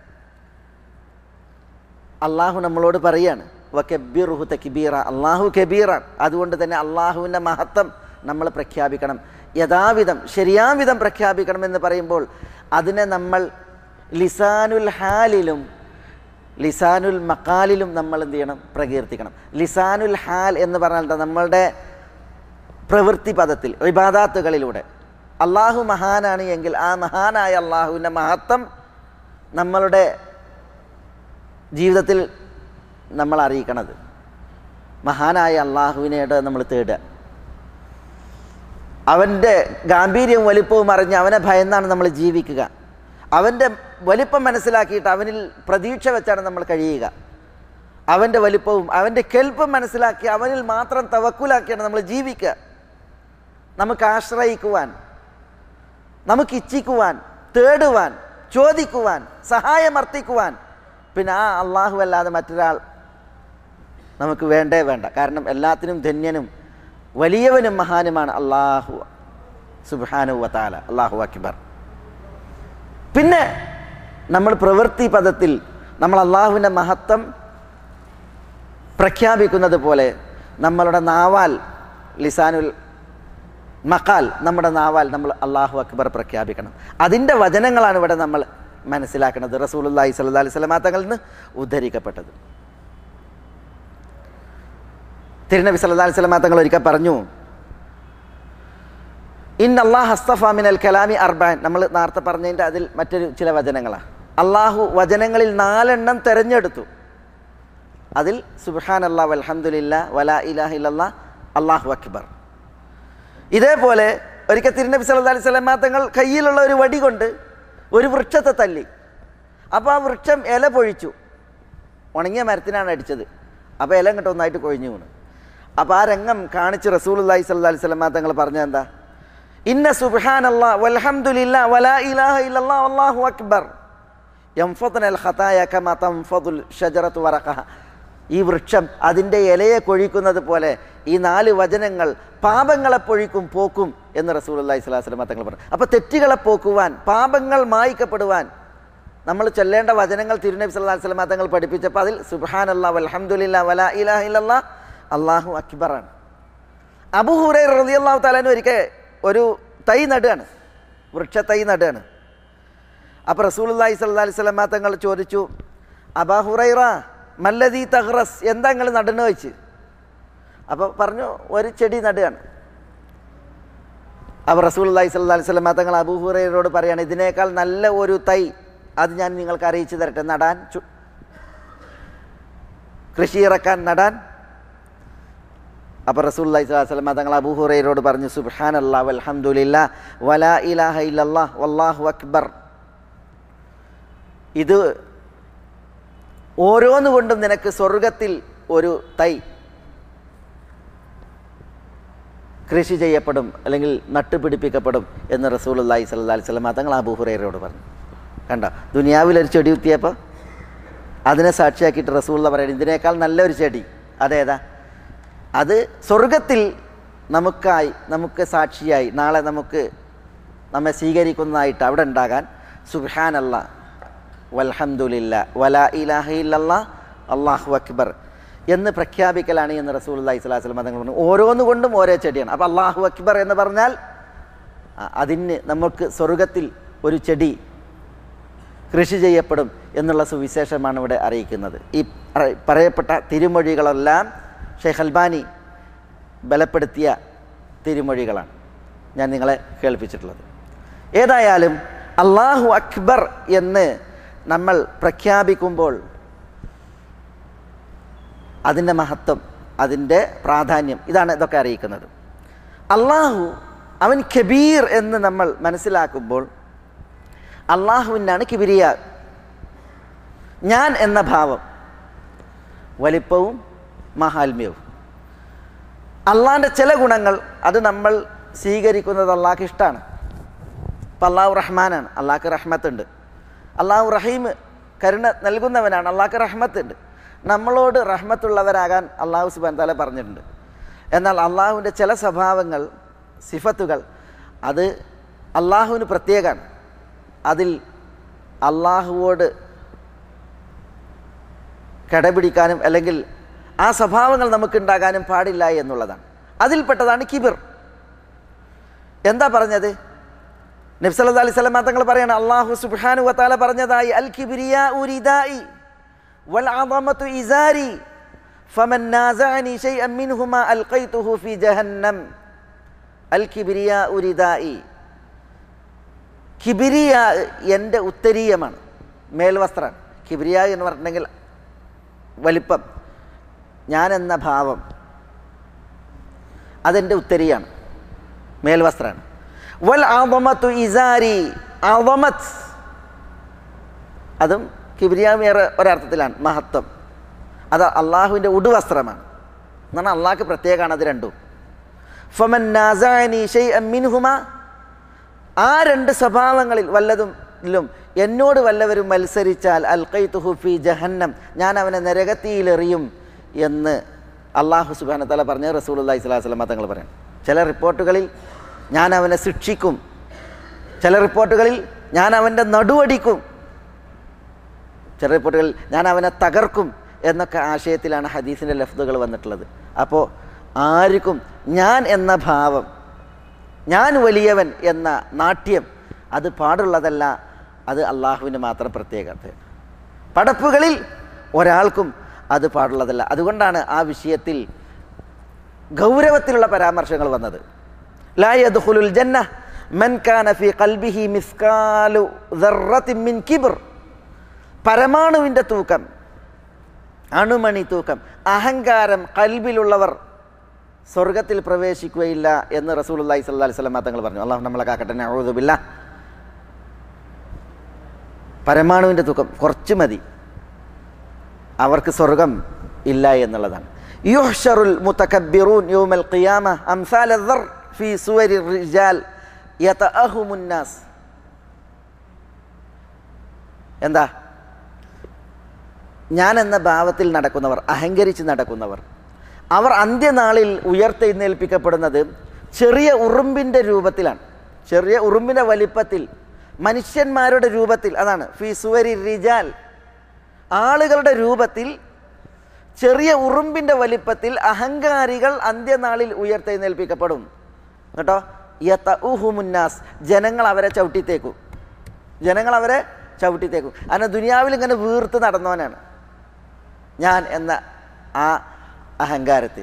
S2: അള്ളാഹു നമ്മളോട് പറയാണ് വകബ്ബിർഹു തക്ബീറ, അള്ളാഹു കബീറാണ്. അതുകൊണ്ട് തന്നെ അള്ളാഹുവിൻ്റെ മഹത്വം നമ്മൾ പ്രഖ്യാപിക്കണം, യഥാവിധം ശരിയാവിധം പ്രഖ്യാപിക്കണം എന്ന് പറയുമ്പോൾ അതിനെ നമ്മൾ ലിസാനുൽ ഹാലിലും ലിസാനുൽ മക്കാലിലും നമ്മൾ എന്ത് ചെയ്യണം? പ്രകീർത്തിക്കണം. ലിസാനുൽ ഹാൽ എന്ന് പറഞ്ഞാൽ നമ്മളുടെ പ്രവൃത്തി പദത്തിൽ ഇബാദാത്തുകളിലൂടെ അള്ളാഹു മഹാനാണ് എങ്കിൽ ആ മഹാനായ അള്ളാഹുവിൻ്റെ മഹത്വം നമ്മളുടെ ജീവിതത്തിൽ നമ്മൾ അറിയിക്കണത്. മഹാനായ അള്ളാഹുവിനോട് നമ്മൾ തേടുക, അവൻ്റെ ഗാംഭീര്യവും വലിപ്പവും അറിഞ്ഞ് അവനെ ഭയന്നാണ് നമ്മൾ ജീവിക്കുക. അവൻ്റെ വലിപ്പം മനസ്സിലാക്കിയിട്ട് അവനിൽ പ്രതീക്ഷ വെച്ചാണ് നമ്മൾ കഴിയുക. അവൻ്റെ വലിപ്പവും അവൻ്റെ കെൽപ്പും മനസ്സിലാക്കി അവനിൽ മാത്രം തവക്കുലാക്കിയാണ് നമ്മൾ ജീവിക്കുക. നമുക്ക് ആശ്രയിക്കുവാൻ, നമുക്ക് ഇച്ഛിക്കുവാൻ, തേടുവാൻ, ചോദിക്കുവാൻ, സഹായമർത്ഥിക്കുവാൻ പിന്നെ ആ അള്ളാഹു അല്ലാതെ മറ്റൊരാൾ നമുക്ക് വേണ്ടേ വേണ്ട. കാരണം എല്ലാത്തിനും ധന്യനും വലിയവനും മഹാനുമാണ് അള്ളാഹു സുബ്ഹാനഹു വ തആല, അള്ളാഹു അക്ബർ. പിന്നെ നമ്മൾ പ്രവൃത്തി പദത്തിൽ നമ്മൾ അള്ളാഹുവിൻ്റെ മഹത്വം പ്രഖ്യാപിക്കുന്നത് പോലെ നമ്മളുടെ നാവാൽ, ലിസാനുൽ മഖാൽ, നമ്മുടെ നാവാൽ നമ്മൾ അള്ളാഹു അക്ബർ പ്രഖ്യാപിക്കണം. അതിൻ്റെ വചനങ്ങളാണ് ഇവിടെ നമ്മൾ മനസ്സിലാക്കുന്നത്, റസൂലുള്ളാഹി സ്വല്ലല്ലാഹു അലൈഹി വസല്ലം തങ്ങളിൽ നിന്ന് ഉദ്ധരിക്കപ്പെട്ടത്. തിരുനബി സല്ലല്ലാഹു അലൈഹി വസല്ലം തങ്ങൾ ഒരിക്കൽ പറഞ്ഞു, ഇന്നല്ലാഹ അസ്തഫ മിനൽ കലാമി അർബഅൻ. നമ്മൾ നേരത്തെ പറഞ്ഞതിൻ്റെ അതിൽ മറ്റൊരു ചില വചനങ്ങളാണ്. അള്ളാഹു വചനങ്ങളിൽ നാലെണ്ണം തിരഞ്ഞെടുത്തു. അതിൽ സുബ്ഹാനല്ലാഹ് വൽഹംദുലില്ലാഹ് വലാ ഇലാഹ ഇല്ലല്ലാഹ് അല്ലാഹു അക്ബർ. ഇതേപോലെ ഒരിക്കൽ തിരുനബി സല്ലല്ലാഹു അലൈഹി വസല്ലം തങ്ങൾ കയ്യിലുള്ള ഒരു വടി കൊണ്ട് ഒരു വൃക്ഷത്തെ തല്ലി. അപ്പോൾ ആ വൃക്ഷം ഇല പൊഴിച്ചു. ഉണങ്ങിയ മരത്തിനാണ് അടിച്ചത്. അപ്പോൾ ഇല ഇങ്ങോട്ട് ഒന്നായിട്ട് കൊഴിഞ്ഞു വീണു. അപ്പോൾ ആ രംഗം കാണിച്ച് റസൂലുള്ളാഹി സ്വല്ലല്ലാഹു അലൈഹി വസല്ലം തങ്ങൾ പറഞ്ഞത് എന്താ? ഇന്ന സുബ്ഹാനല്ലാഹ് വൽഹംദുലില്ലാഹ് വലാ ഇലാഹ ഇല്ലല്ലാഹ് വല്ലാഹു അക്ബർ യൻഫദുൽ ഖതായ കമാ തൻഫദുൽ ഷജറതു വറഖഹ. ഈ വൃക്ഷം അതിൻ്റെ ഇലയെ കൊഴിക്കുന്നത് പോലെ ഈ നാല് വചനങ്ങൾ പാപങ്ങളെ പൊഴിക്കും, പോക്കും എന്ന് റസൂലുള്ളാഹി സ്വല്ലല്ലാഹു അലൈഹി വസല്ലം തങ്ങൾ പറഞ്ഞു. അപ്പോൾ തെറ്റുകളെ പോക്കുവാൻ, പാപങ്ങൾ മായ്ക്കപ്പെടുവാൻ നമ്മൾ ചൊല്ലേണ്ട വചനങ്ങൾ തിരുനബി സല്ലല്ലാഹു അലൈഹി വസല്ലം തങ്ങൾ പഠിപ്പിച്ചപ്പോൾ അതിൽ സുബ്ഹാനല്ലാഹ് വൽഹംദുലില്ലാഹ് വലാ ഇലാഹ ഇല്ലല്ലാഹ് അല്ലാഹു അക്ബറാണ്. അബൂ ഹുറൈറ റളിയല്ലാഹു തആല അൻഹു ഒരിക്കൽ ഒരു തൈ നടുകയാണ്, വൃക്ഷത്തൈ നടുകയാണ്. അപ്പോൾ റസൂലുള്ളാഹി സ്വല്ലല്ലാഹു അലൈഹി വസല്ലം തങ്ങൾ ചോദിച്ചു, അബൂ ഹുറൈറ മല്ലദീ തഗ്റസ്, എന്താ നിങ്ങൾ നടുന്നു വെച്ച്. അപ്പോൾ പറഞ്ഞു, ഒരു ചെടി നടുകയാണ്. അപ്പോൾ റസൂലുള്ളാഹി സ്വല്ലല്ലാഹു അലൈഹി വസല്ലം തങ്ങൾ അബൂ ഹുറൈറയോട് പറയാണ്, ഇതിനേക്കാൾ നല്ല ഒരു തൈ അത് ഞാൻ നിങ്ങൾക്ക് അറിയിച്ചു തരട്ടെ, നടാൻ, കൃഷി ഇറക്കാൻ, നടാൻ. അപ്പോൾ റസൂലുള്ളാഹി സ്വല്ലല്ലാഹു അലൈഹി വസല്ലം തങ്ങൾ അബൂ ഹുറൈറയോട് പറഞ്ഞു, സുബ്ഹാനല്ലാഹ് വൽഹംദുലില്ലാഹ് വലാ ഇലാഹ ഇല്ലല്ലാഹ് വല്ലാഹു അക്ബർ. ഇത് ഓരോന്നുകൊണ്ടും നിനക്ക് സ്വർഗത്തിൽ ഒരു തൈ കൃഷി ചെയ്യപ്പെടും, അല്ലെങ്കിൽ നട്ടുപിടിപ്പിക്കപ്പെടും എന്ന് റസൂലുള്ളാഹി സ്വല്ലല്ലാഹു അലൈഹി വസല്ലം തങ്ങൾ അബൂ ഹുറൈറയോട് പറഞ്ഞു. കണ്ടോ, ദുനിയാവിലൊരു ചെടി കുത്തിയപ്പോൾ അതിനെ സാക്ഷിയാക്കിയിട്ട് റസൂലുള്ള പറയുന്നത് ഇതിനേക്കാൾ നല്ലൊരു ചെടി അതേതാ? അത് സ്വർഗത്തിൽ നമുക്കായി നമുക്ക് സാക്ഷിയായി നാളെ നമുക്ക് നമ്മെ സ്വീകരിക്കുന്നതായിട്ട് അവിടെ ഉണ്ടാകാൻ സുബ്ഹാനല്ലാഹ് വൽഹംദുലില്ലാഹ് വലാ ഇലാഹ ഇല്ലല്ലാഹ് അല്ലാഹു അക്ബർ എന്ന് പ്രഖ്യാപിക്കലാണ് എന്ന് റസൂലുള്ളാഹി സ്വല്ലല്ലാഹു അലൈഹി വസല്ലം തങ്ങൾ പറഞ്ഞു. ഓരോന്നു കൊണ്ടും ഓരോ ചെടിയാണ്. അപ്പോൾ അല്ലാഹു അക്ബർ എന്ന് പറഞ്ഞാൽ അതിന് നമുക്ക് സ്വർഗത്തിൽ ഒരു ചെടി കൃഷി ചെയ്യപ്പെടും എന്നുള്ള സുവിശേഷമാണ് ഇവിടെ അറിയിക്കുന്നത്. ഈ പറയപ്പെട്ട തിരുമൊഴികളെല്ലാം ഷെയ്ഖ് അൽബാനി ബലപ്പെടുത്തിയ തിരുമൊഴികളാണ് ഞാൻ നിങ്ങളെ കേൾപ്പിച്ചിട്ടുള്ളത്. ഏതായാലും അല്ലാഹു അക്ബർ എന്ന് നമ്മൾ പ്രഖ്യാപിക്കുമ്പോൾ അതിൻ്റെ മഹത്വം, അതിൻ്റെ പ്രാധാന്യം, ഇതാണ് ഇതൊക്കെ അറിയിക്കുന്നത്. അള്ളാഹു അവൻ കബീർ എന്ന് നമ്മൾ മനസ്സിലാക്കുമ്പോൾ അള്ളാഹുവിനാണ് കിബിരിയ, ഞാൻ എന്ന ഭാവം, വലിപ്പവും മഹാത്മ്യവും. അള്ളാഹിൻ്റെ ചില ഗുണങ്ങൾ അത് നമ്മൾ സ്വീകരിക്കുന്നത് അള്ളാഹ്ക്ക് ഇഷ്ടമാണ്. ഇപ്പം അള്ളാഹു റഹ്മാനാണ്, അള്ളാഹ്ക്ക് റഹ്മത്തുണ്ട്. അള്ളാഹു റഹീം, കരുണ നൽകുന്നവനാണ്, അള്ളാഹ്ക്ക് റഹ്മത്തുണ്ട്. നമ്മളോട് റഹ്മത്തുള്ളവരാകാൻ അള്ളാഹു സുബ്ഹാനഹു വ തആല പറഞ്ഞിട്ടുണ്ട്. എന്നാൽ അള്ളാഹുവിൻ്റെ ചില സ്വഭാവങ്ങൾ, സിഫത്തുകൾ അത് അള്ളാഹുവിന് പ്രത്യേകമാണ്. അതിൽ അള്ളാഹുവോട് കടപിടിക്കാനും അല്ലെങ്കിൽ ആ സ്വഭാവങ്ങൾ നമുക്കുണ്ടാകാനും പാടില്ല എന്നുള്ളതാണ്. അതിൽപ്പെട്ടതാണ് കിബിർ. എന്താ പറഞ്ഞത്? നബി സല്ലല്ലാഹു അലൈഹി വസല്ലം തങ്ങൾ പറയാണ്, അള്ളാഹു സുബ്ഹാനഹു വ തആല പറഞ്ഞതായി, അൽ കിബ്രിയാഉ റിദാഇ വൽ അദമതു ഇസാരി ഫമൻ നാസഅനി ശൈഅൻ മിൻഹുമാ അൽഖൈതുഹു ഫീ ജഹന്നം. അൽ കിബ്രിയാഉ റിദാഇ, കിബിരിയ എൻ്റെ ഉത്തരീയമാണ്, മേൽവസ്ത്രമാണ്. കിബിരിയ എന്ന് പറഞ്ഞിട്ടുണ്ടെങ്കിൽ വലിപ്പം, ഞാൻ എന്ന ഭാവം, അതെൻ്റെ ഉത്തരീയാണ്, മേൽവസ്ത്രമാണ്. വൽ അദമതു ഇസാരി, അദമത്ത് അതും കിബിരിയ വേറെ ഒരർത്ഥത്തിലാണ്, മഹത്വം. അത് അള്ളാഹുവിൻ്റെ ഉടുവസ്ത്രമാണ് എന്ന് പറഞ്ഞാൽ അള്ളാഹ്ക്ക് പ്രത്യേകമാണ് അത് രണ്ടും. ഫമൻ നാസഅനി ശൈഅൻ മിൻഹുമാ, ആ രണ്ട് സ്വഭാവങ്ങളിൽ വല്ലതും എന്നോട് വല്ലവരും മത്സരിച്ചാൽ അൽഖൈതുഹു ഫീ ജഹന്നം, ഞാൻ അവനെ നരകത്തിയിലെറിയും എന്ന് അള്ളാഹു സുബ്ഹാനഹു വ തആല പറഞ്ഞ റസൂലുള്ളാഹി സ്വല്ലല്ലാഹു അലൈഹി വസല്ലം തങ്ങൾ പറയും. ചില റിപ്പോർട്ടുകളിൽ ഞാൻ അവനെ ശിക്ഷിക്കും, ചില റിപ്പോർട്ടുകളിൽ ഞാൻ അവൻ്റെ നടുവടിക്കും, ചില റിപ്പോർട്ടുകളിൽ ഞാൻ അവനെ തകർക്കും എന്നൊക്കെ ആശയത്തിലാണ് ഹദീസിൻ്റെ ലഫ്ദുകൾ വന്നിട്ടുള്ളത്. അപ്പോൾ ആർക്കും ഞാൻ എന്ന ഭാവം, ഞാൻ വലിയവൻ എന്ന നാട്യം അത് പാടുള്ളതല്ല. അത് അള്ളാഹുവിന് മാത്രം പ്രത്യേകത. പടപ്പുകളിൽ ഒരാൾക്കും അത് പാടുള്ളതല്ല. അതുകൊണ്ടാണ് ആ വിഷയത്തിൽ ഗൗരവത്തിലുള്ള പരാമർശങ്ങൾ വന്നത്. ലാ യദ്ഖുലുൽ ജന്ന മൻ കാന ഫീ ഖൽബിഹി മിസ്കാലു ദർറത്തിൻ മിൻ കിബ്ർ, പരമാണുവിൻ്റെ തൂക്കം, അണുമണി തൂക്കം അഹങ്കാരം ഖൽബിലുള്ളവർ സ്വർഗത്തിൽ പ്രവേശിക്കുകയില്ല എന്ന് റസൂലുള്ളാഹി സ്വല്ലല്ലാഹു അലൈഹി വസല്ലം തങ്ങൾ പറഞ്ഞു. അള്ളാഹു നമ്മളെ കാക്കട്ടെ, നഊദു ബില്ലാഹ്. പരമാണുവിൻ്റെ തൂക്കം കുറച്ച് മതി, അവർക്ക് സ്വർഗം ഇല്ല എന്നുള്ളതാണ്. യുഹ്ശറുൽ മുതകബ്ബിറൂൻ യൗമൽ ഖിയാമ അംസാല ദർ ഫീ സുവരി റിജാൽ യതഅഹുമുൻ നാസ്. എന്താ? ഞാൻ എന്ന ഭാവത്തിൽ നടക്കുന്നവർ, അഹങ്കരിച്ച് നടക്കുന്നവർ, അവർ അന്ത്യനാളിൽ ഉയർത്തെഴുന്നേൽപ്പിക്കപ്പെടുന്നത് ചെറിയ ഉറുമ്പിൻ്റെ രൂപത്തിലാണ്, ചെറിയ ഉറുമ്പിൻ്റെ വലിപ്പത്തിൽ, മനുഷ്യന്മാരുടെ രൂപത്തിൽ. അതാണ് ഫീ സുവരി റിജാൽ, ആളുകളുടെ രൂപത്തിൽ, ചെറിയ ഉറുമ്പിൻ്റെ വലിപ്പത്തിൽ അഹങ്കാരികൾ അന്ത്യനാളിൽ ഉയർത്തെഴുന്നേൽപ്പിക്കപ്പെടും കേട്ടോ. യതഉഹുമുന്നാസ്, ജനങ്ങൾ അവരെ ചവിട്ടിത്തേക്കും, ജനങ്ങൾ അവരെ ചവിട്ടിത്തേക്കും. അങ്ങനെ ദുനിയാവിൽ ഇങ്ങനെ വീർത്ത് നടന്നവനാണ് ഞാൻ എന്ന ആ അഹങ്കാരത്തിൽ.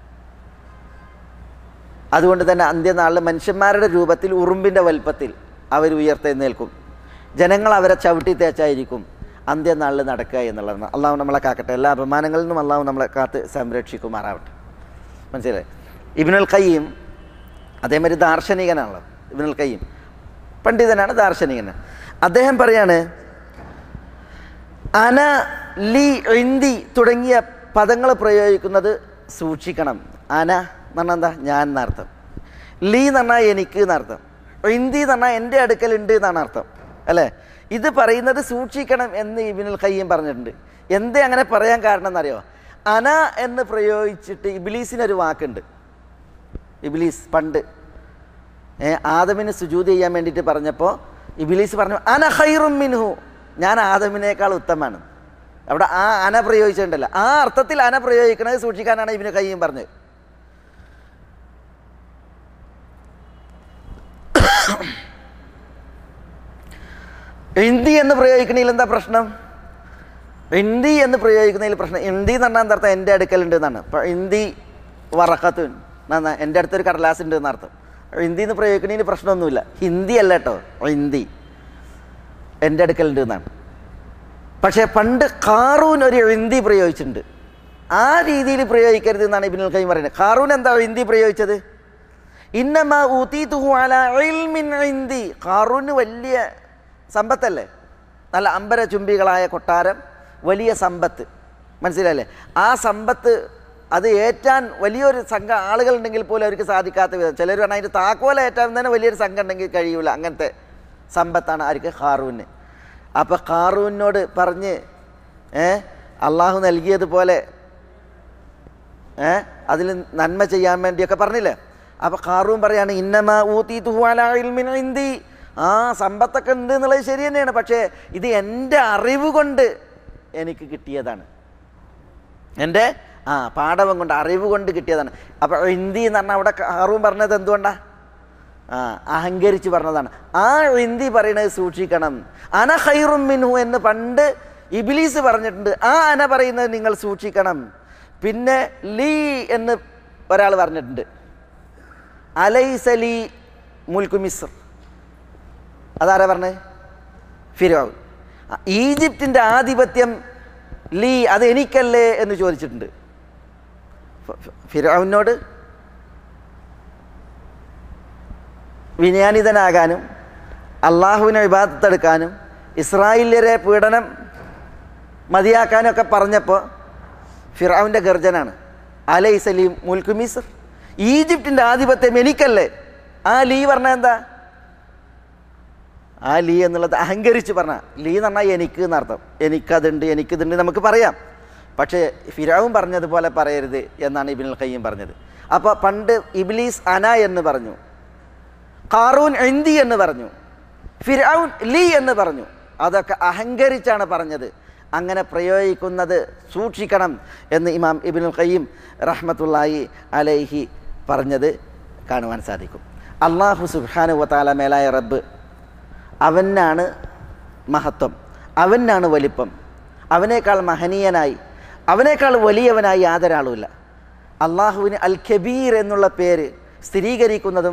S2: അതുകൊണ്ട് തന്നെ അന്ത്യനാളിൽ മനുഷ്യന്മാരുടെ രൂപത്തിൽ ഉറുമ്പിൻ്റെ വലിപ്പത്തിൽ അവർ ഉയർത്തെഴുന്നേൽക്കും, ജനങ്ങൾ അവരെ ചവിട്ടി തേച്ചായിരിക്കും അന്ത്യനാളിൽ നടക്കുക എന്നുള്ളതാണ്. അള്ളാഹു നമ്മളെ കാക്കട്ടെ, എല്ലാ അപമാനങ്ങളിൽ നിന്നും അള്ളാഹു നമ്മളെ കാത്ത് സംരക്ഷിക്കുമാറാവട്ടെ. മനസ്സിലായി? ഇബ്നുൽ ഖയ്യിം അതേമാതിരി ദാർശനികനാണല്ലോ. ഇബ്നുൽ ഖയ്യിം പണ്ഡിതനാണ്, ദാർശനികനാണ്. അദ്ദേഹം പറയാണ്, അന, ലി, ഇന്ദി തുടങ്ങിയ പദങ്ങൾ പ്രയോഗിക്കുന്നത് സൂക്ഷിക്കണം. അന എന്ന് പറഞ്ഞാൽ എന്താ? ഞാൻ എന്നർത്ഥം. ലീ എന്ന് പറഞ്ഞാൽ എനിക്ക് എന്നർത്ഥം. ഇന്ദി എന്ന് പറഞ്ഞാൽ എൻ്റെ അടുക്കലുണ്ട് എന്നാണ് അർത്ഥം. അല്ലേ? ഇത് പറയുന്നത് സൂക്ഷിക്കണം എന്ന് ഇബ്നുൽ ഖയ്യിം പറഞ്ഞിട്ടുണ്ട്. എന്തേ അങ്ങനെ പറയാൻ കാരണം എന്നറിയോ? അന എന്ന് പ്രയോഗിച്ചിട്ട് ഇബ്ലീസിനൊരു വാക്കുണ്ട്. ഇബ്ലീസ് പണ്ട് ആദമിന് സുജൂദ് ചെയ്യാൻ വേണ്ടിയിട്ട് പറഞ്ഞപ്പോൾ ഇബ്ലീസ് പറഞ്ഞു അന ഖൈറും മിൻഹു, ഞാൻ ആദമിനേക്കാൾ ഉത്തമമാണ്. അവിടെ ആ അന പ്രയോഗിച്ചിട്ടുണ്ടല്ലോ, ആ അർത്ഥത്തിൽ അന പ്രയോഗിക്കുന്നത് സൂക്ഷിക്കാനാണ് ഇബ്നുൽ ഖയ്യിം പറഞ്ഞത്. ഇന്ദി എന്ന് പ്രയോഗിക്കണതിൽ എന്താ പ്രശ്നം? ഇന്ദി എന്ന് പ്രയോഗിക്കുന്നതിൽ പ്രശ്നം, ഇന്ദി എന്ന് പറഞ്ഞാൽ എന്താ അർത്ഥം? എൻ്റെ അടുക്കലുണ്ട് എന്നാണ്. ഇപ്പം ഇന്ദി വറക്കത്തുൻ എന്നാ എൻ്റെ അടുത്തൊരു കടലാസ് ഉണ്ട് എന്നർത്ഥം. ഹിന്ദി എന്ന് പ്രയോഗിക്കണതിന് പ്രശ്നമൊന്നുമില്ല. ഹിന്ദി അല്ല കേട്ടോ, ഹിന്ദി എൻ്റെ അടുക്കലുണ്ട് എന്നാണ്. പക്ഷേ പണ്ട് ഖാറൂൻ ഒരു ഹിന്ദി പ്രയോഗിച്ചിട്ടുണ്ട്. ആ രീതിയിൽ പ്രയോഗിക്കരുത് എന്നാണ് ഇബ്നുൽ ഖയ്യിം പറയുന്നത്. ഖാറൂൻ എന്താ ഹിന്ദി പ്രയോഗിച്ചത്? ഇന്നമാ ഊതീതുഹു അലാ ഇൽമിൻ ഇൻദി. ഖാറൂന് വലിയ സമ്പത്തല്ലേ, നല്ല അമ്പര ചുംബികളായ കൊട്ടാരം, വലിയ സമ്പത്ത്, മനസ്സിലല്ലേ? ആ സമ്പത്ത് അത് ഏറ്റാൻ വലിയൊരു സംഘം ആളുകളുണ്ടെങ്കിൽ പോലും അവർക്ക് സാധിക്കാത്ത വിധം, ചിലർ പറഞ്ഞാൽ അതിൻ്റെ താക്കോല ഏറ്റാൻ തന്നെ വലിയൊരു സംഘം ഉണ്ടെങ്കിൽ കഴിയൂല, അങ്ങനത്തെ സമ്പത്താണ് ആർക്ക്? ഖാറൂന്. അപ്പോൾ ഖാറൂനോട് പറഞ്ഞ് ഏ അള്ളാഹു നൽകിയതുപോലെ ഏ അതിൽ നന്മ ചെയ്യാൻ വേണ്ടിയൊക്കെ പറഞ്ഞില്ലേ? അപ്പോൾ ഖാറൂൻ പറയാണ് ഇന്നമാ ഊതീതുഹു അലാ ഇൽമിൻ ഇൻദി. ആ സമ്പത്തൊക്കെ ഉണ്ട് എന്നുള്ളത് ശരി തന്നെയാണ്, പക്ഷേ ഇത് എൻ്റെ അറിവ് കൊണ്ട് എനിക്ക് കിട്ടിയതാണ്, എൻ്റെ ആ പാഠവം കൊണ്ട്, അറിവ് കൊണ്ട് കിട്ടിയതാണ്. അപ്പോൾ ഹിന്ദി എന്ന് പറഞ്ഞാൽ അവിടെ ഖാറൂൻ പറഞ്ഞത് എന്തുകൊണ്ടാണ്? ആ അഹങ്കരിച്ച് പറഞ്ഞതാണ്. ആ ഹിന്ദി പറയണത് സൂക്ഷിക്കണം. അന ഖൈറും മിൻഹു എന്ന് പണ്ട് ഇബ്ലീസ് പറഞ്ഞിട്ടുണ്ട്. ആ അന പറയുന്നത് നിങ്ങൾ സൂക്ഷിക്കണം. പിന്നെ ലീ എന്ന് ഒരാൾ പറഞ്ഞിട്ടുണ്ട്. അലൈസ ലീ മുൽക്കു മിസ്ർ, അതാരാ പറഞ്ഞത്? ഫിർഔൻ. ഈജിപ്തിൻ്റെ ആധിപത്യം ലീ, അത് എനിക്കല്ലേ എന്ന് ചോദിച്ചിട്ടുണ്ട് ഫിർഔനോട്. വിനയാനിതനാകാനും അള്ളാഹുവിനെ ഇബാദത്തെടുക്കാനും ഇസ്രായേലിയരെ പീഡനം മതിയാക്കാനും ഒക്കെ പറഞ്ഞപ്പോൾ ഫിർഔൻ്റെ ഗർജനാണ് അലൈസ ലീ മുൽക്കു മിസ്ർ, ഈജിപ്തിൻ്റെ ആധിപത്യം എനിക്കല്ലേ. ആ ലീ പറഞ്ഞാൽ എന്താ? ആ ലീ എന്നുള്ളത് അഹങ്കരിച്ച് പറഞ്ഞാൽ, ലീ എന്ന് പറഞ്ഞാൽ എനിക്ക് എന്നർത്ഥം. എനിക്കതുണ്ട്, എനിക്കിതുണ്ട് നമുക്ക് പറയാം, പക്ഷേ ഫിർഔൻ പറഞ്ഞതുപോലെ പറയരുത് എന്നാണ് ഇബ്നുൽ ഖയ്യിം പറഞ്ഞത്. അപ്പോൾ പണ്ട് ഇബ്ലീസ് അന എന്ന് പറഞ്ഞു, ഖാറൂൻ ഇന്ദി എന്ന് പറഞ്ഞു, ഫിർഔൻ ലീ എന്ന് പറഞ്ഞു. അതൊക്കെ അഹങ്കരിച്ചാണ് പറഞ്ഞത്. അങ്ങനെ പ്രയോഗിക്കുന്നത് സൂക്ഷിക്കണം എന്ന് ഇമാം ഇബ്നുൽ ഖയ്യിം റഹ്മത്തുള്ളാഹി അലൈഹി പറഞ്ഞത് കാണുവാൻ സാധിക്കും. അല്ലാഹു സുബ്ഹാനഹു വ തആല മേലായ റബ്ബ്, അവനാണ് മഹത്വം, അവനാണ് വലിപ്പം, അവനേക്കാൾ മഹനീയനായി, അവനേക്കാൾ വലിയവനായി യാതൊരാളുമില്ല. അള്ളാഹുവിന് അൽ കബീർ എന്നുള്ള പേര് സ്ഥിരീകരിക്കുന്നതും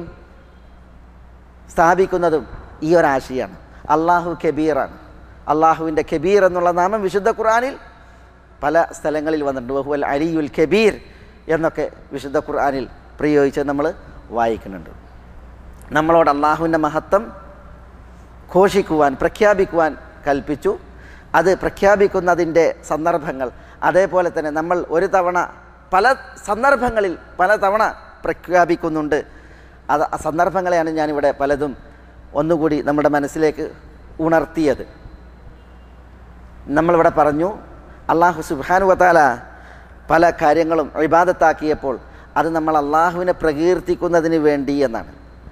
S2: സ്ഥാപിക്കുന്നതും ഈ ഒരാശയാണ്. അള്ളാഹു കബീറാണ്. അള്ളാഹുവിൻ്റെ കബീർ എന്നുള്ള നാമം വിശുദ്ധ ഖുർആനിൽ പല സ്ഥലങ്ങളിൽ വന്നിട്ടുണ്ട്. വഹുവൽ അലിയുൽ കബീർ എന്നൊക്കെ വിശുദ്ധ ഖുർആനിൽ പ്രയോഗിച്ച് നമ്മൾ വായിക്കുന്നുണ്ട്. നമ്മളോട് അള്ളാഹുവിൻ്റെ മഹത്വം ഘോഷിക്കുവാൻ, പ്രഖ്യാപിക്കുവാൻ കൽപ്പിച്ചു. അത് പ്രഖ്യാപിക്കുന്നതിൻ്റെ സന്ദർഭങ്ങൾ, അതേപോലെ തന്നെ നമ്മൾ ഒരു തവണ പല സന്ദർഭങ്ങളിൽ പല തവണ പ്രഖ്യാപിക്കുന്നുണ്ട്. അത് ആ സന്ദർഭങ്ങളെയാണ് ഞാനിവിടെ പലതും ഒന്നുകൂടി നമ്മുടെ മനസ്സിലേക്ക് ഉണർത്തിയത്. നമ്മളിവിടെ പറഞ്ഞു അള്ളാഹു സുബ്ഹാനഹു വ തആല പല കാര്യങ്ങളും ഇബാദത്താക്കിയപ്പോൾ അത് നമ്മൾ അള്ളാഹുവിനെ പ്രകീർത്തിക്കുന്നതിന് വേണ്ടി എന്നാണ്.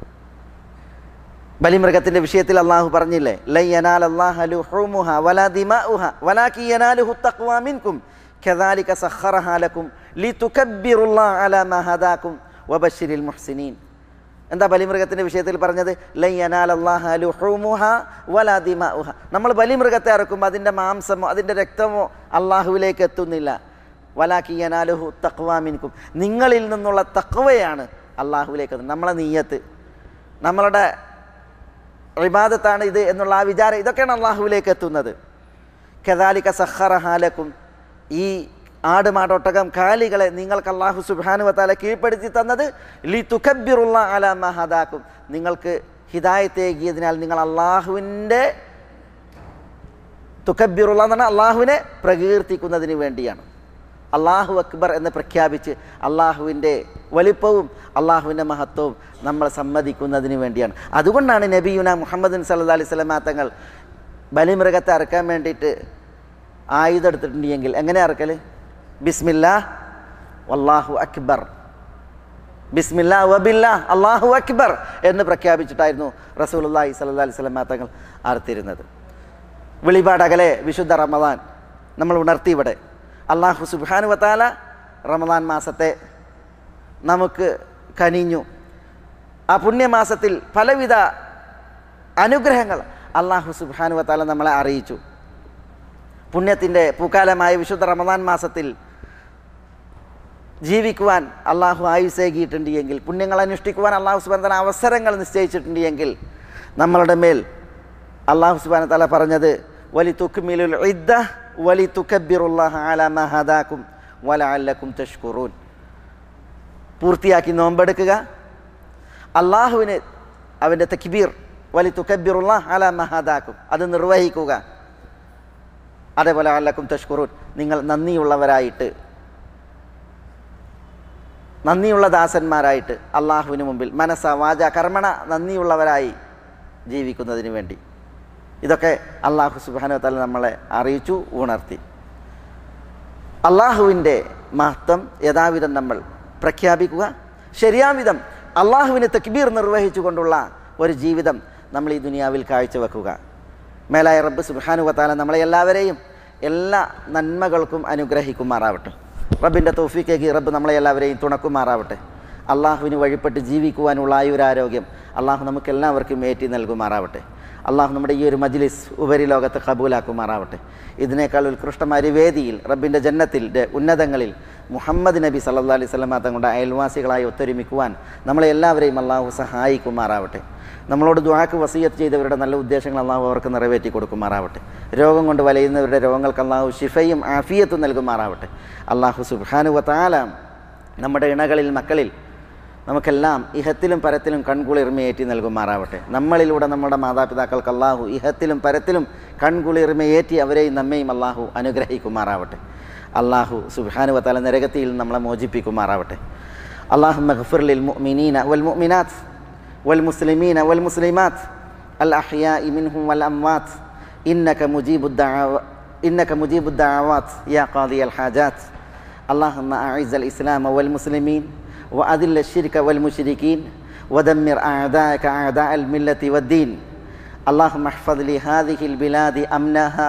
S2: ബലിമൃഗത്തിൻ്റെ വിഷയത്തിൽ അള്ളാഹു പറഞ്ഞില്ലേ, ലൻ യനാലല്ലാഹ ലുഹൂമുഹാ വലാ ദിമാഉഹാ വലാകിൻ യനാലുഹു തഖ്വാ മിൻകും കദാലിക സഖറഹാ ലക്കും ലിതുകബ്ബിറുല്ലാഹ അലാ മാ ഹദാകും വബശ്ശിരിൽ മുഹ്സിനീൻ. എന്താ ബലിമൃഗത്തിൻ്റെ വിഷയത്തിൽ പറഞ്ഞത്? ലൻ യനാലല്ലാഹ ലുഹൂമുഹാ വലാ ദിമാഉഹാ. നമ്മൾ ബലിമൃഗത്തെ അറുക്കുമ്പോൾ അതിൻ്റെ മാംസമോ അതിൻ്റെ രക്തമോ അള്ളാഹുവിലേക്ക് എത്തുന്നില്ല. വലാകിൻ യനാലുഹു തഖ്വാ മിൻകും, നിങ്ങളിൽ നിന്നുള്ള തഖ്വയാണ് അള്ളാഹുവിലേക്ക് എത്തുന്നത്. നമ്മളെ നിയ്യത്ത്, നമ്മളുടെ ഇബാദത്താണ് ഇത് എന്നുള്ള ആ വിചാരം, ഇതൊക്കെയാണ് അള്ളാഹുവിലേക്ക് എത്തുന്നത്. കദാലിക സഖറഹാ ലക്കും, ഈ ആട് മാടൊട്ടകം കാലികളെ നിങ്ങൾക്ക് അള്ളാഹു സുബ്ഹാനഹു വ തആല കീഴ്പ്പെടുത്തി തന്നത് ലിതുകബ്ബിറുല്ലാഹ അലാ മാ ഹദാകും, നിങ്ങൾക്ക് ഹിദായത്തേകിയതിനാൽ നിങ്ങൾ അള്ളാഹുവിൻ്റെ തുകബ്ബിറുല്ലാഹ് എന്ന് പറഞ്ഞാൽ അള്ളാഹുവിനെ പ്രകീർത്തിക്കുന്നതിന് വേണ്ടിയാണ്. അള്ളാഹു അക്ബർ എന്ന് പ്രഖ്യാപിച്ച് അള്ളാഹുവിൻ്റെ വലിപ്പവും അള്ളാഹുവിൻ്റെ മഹത്വവും നമ്മൾ സമ്മതിക്കുന്നതിന് വേണ്ടിയാണ്. അതുകൊണ്ടാണ് നബിയുന മുഹമ്മദ് സല്ലല്ലാഹു അലൈഹി വസല്ലം തങ്ങൾ ബലിമൃഗത്തെ അറക്കാൻ വേണ്ടിയിട്ട് ആയുധം എടുത്തിട്ടുണ്ടെങ്കിൽ എങ്ങനെ അറക്കൽ? ബിസ്മില്ലാ വല്ലാഹു അക്ബർ, ബിസ്മില്ലാ വബില്ലാ അല്ലാഹു അക്ബർ എന്ന് പ്രഖ്യാപിച്ചിട്ടായിരുന്നു റസൂലുള്ളാഹി സ്വല്ലല്ലാഹി അലൈഹി വസല്ലം തങ്ങൾ അറുത്തിരുന്നത്. വെളിപാടകലെ വിശുദ്ധ റമദാൻ നമ്മൾ ഉണർത്തി. ഇവിടെ അല്ലാഹു സുബ്ഹാനഹു വ തആല റമദാൻ മാസത്തെ നമുക്ക് കനിഞ്ഞു. ആ പുണ്യമാസത്തിൽ പലവിധ അനുഗ്രഹങ്ങൾ അല്ലാഹു സുബ്ഹാനഹു വ തആല നമ്മളെ അറിയിച്ചു. പുണ്യത്തിൻ്റെ പൂക്കാലമായ വിശുദ്ധ റമദാൻ മാസത്തിൽ ജീവിക്കുവാൻ അള്ളാഹു ആയുസേകിയിട്ടുണ്ട് എങ്കിൽ, പുണ്യങ്ങൾ അനുഷ്ഠിക്കുവാൻ അള്ളാഹു സുബ്ഹാനഹു വ തആല അവസരങ്ങൾ നിശ്ചയിച്ചിട്ടുണ്ട് എങ്കിൽ, നമ്മളുടെ മേൽ അള്ളാഹു സുബ്ഹാനഹു വ തആല പറഞ്ഞത് വലിതുക്മിലുൽ ഇദ്ദ വലിതുകബ്ബിറുല്ലാഹ അലാ മാ ഹദാകും വലഅല്ലകും തഷ്കുറൂൻ, പൂർത്തിയാക്കി നോമ്പെടുക്കുക, അള്ളാഹുവിന് അവൻ്റെ തക്ബീർ വലിതുകബ്ബിറുല്ലാഹ അലാ മാ ഹദാകും അത് നിർവഹിക്കുക, അതേപോലെ അല്ലക്കും തഷ്കുറൂൻ നിങ്ങൾ നന്ദിയുള്ളവരായിട്ട്, നന്ദിയുള്ള ദാസന്മാരായിട്ട് അള്ളാഹുവിന് മുമ്പിൽ മനസ്സ വാച കർമ്മണ നന്ദിയുള്ളവരായി ജീവിക്കുന്നതിന് വേണ്ടി. ഇതൊക്കെ അള്ളാഹു സുബ്ഹാനഹു വ തആല നമ്മളെ അറിയിച്ചു, ഉണർത്തി. അള്ളാഹുവിൻ്റെ മഹത്വം യഥാവിധം നമ്മൾ പ്രഖ്യാപിക്കുക, ശരിയാവിധം അള്ളാഹുവിന് തക്ബീർ നിർവഹിച്ചു കൊണ്ടുള്ള ഒരു ജീവിതം നമ്മൾ ഈ ദുനിയാവിൽ കാഴ്ചവെക്കുക. മേലായ റബ്ബ് സുബ്ഹാനഹു വ തആല നമ്മളെ എല്ലാവരെയും എല്ലാ നന്മകൾക്കും അനുഗ്രഹിക്കുമാറാവട്ടെ. റബ്ബിൻ്റെ തൗഫീഖേകി റബ്ബ് നമ്മളെ എല്ലാവരെയും തുണക്കുമാറാവട്ടെ. അള്ളാഹുവിന് വഴിപ്പെട്ട് ജീവിക്കുവാനുള്ള ആയുരാരോഗ്യം അള്ളാഹു നമുക്കെല്ലാവർക്കും ഏറ്റി നൽകുമാറാവട്ടെ. അള്ളാഹു നമ്മുടെ ഈ ഒരു മജ്ലിസ് ഉപരിലോകത്ത് ഖബൂലാക്കുമാറാവട്ടെ. ഇതിനേക്കാൾ ഉത്കൃഷ്ടമായ ഒരു വേദിയിൽ റബ്ബിൻ്റെ ജന്നത്തിൻ്റെ ഉന്നതങ്ങളിൽ മുഹമ്മദ് നബി സല്ലല്ലാഹു അലൈഹി വസല്ലം തങ്ങളുടെ അയൽവാസികളായി ഒത്തൊരുമിക്കുവാൻ നമ്മളെ എല്ലാവരെയും അള്ളാഹു സഹായിക്കുമാറാവട്ടെ. നമ്മളോട് ദുആക്ക് വസിയത്ത് ചെയ്തവരുടെ നല്ല ഉദ്ദേശങ്ങൾ അള്ളാഹു അവർക്ക് നിറവേറ്റി കൊടുക്കുമാറാവട്ടെ. രോഗം കൊണ്ട് വലയുന്നവരുടെ രോഗങ്ങൾക്ക് അള്ളാഹു ശിഫയും ആഫിയത്തും നൽകുമാറാവട്ടെ. അള്ളാഹു സുബ്ഹാനഹു വ തആല നമ്മുടെ ഇണകളിൽ മക്കളിൽ നമുക്കെല്ലാം ഇഹത്തിലും പരത്തിലും കൺകുളിർമയേറ്റി നൽകുമാറാവട്ടെ. നമ്മളിലൂടെ നമ്മുടെ മാതാപിതാക്കൾക്ക് അള്ളാഹു ഇഹത്തിലും പരത്തിലും കൺകുളിർമയേറ്റി അവരെയും നമ്മയും അള്ളാഹു അനുഗ്രഹിക്കുമാറാവട്ടെ. അള്ളാഹു സുബ്ഹാനഹു വ തആല നരകത്തിൽ നമ്മളെ മോചിപ്പിക്കുമാറാവട്ടെ. അല്ലാഹുമ്മ ഗ്ഫിർ ലിൽ മുഅ്മിനീന വൽ മുഅ്മിനാത്ത് വൽ മുസ്ലിമീന വൽ മുസ്ലിമാത്ത് അൽ അഹ്യാഇ മിൻഹും വൽ അംവാത്ത് ഇന്നക മുജീബുദ് ദഅവ ഇന്നക മുജീബുദ് ദഅവാത്ത് യാ ഖാദിയൽ ഹാജാത്ത്. അല്ലാഹുമ്മ അഇസ്സൽ ഇസ്ലാമ വൽ മുസ്ലിമീൻ وأذل الشرك والمشركين ودمر أعداءك أعداء الملة والدين. اللهم احفظ لي هذه البلاد أمنها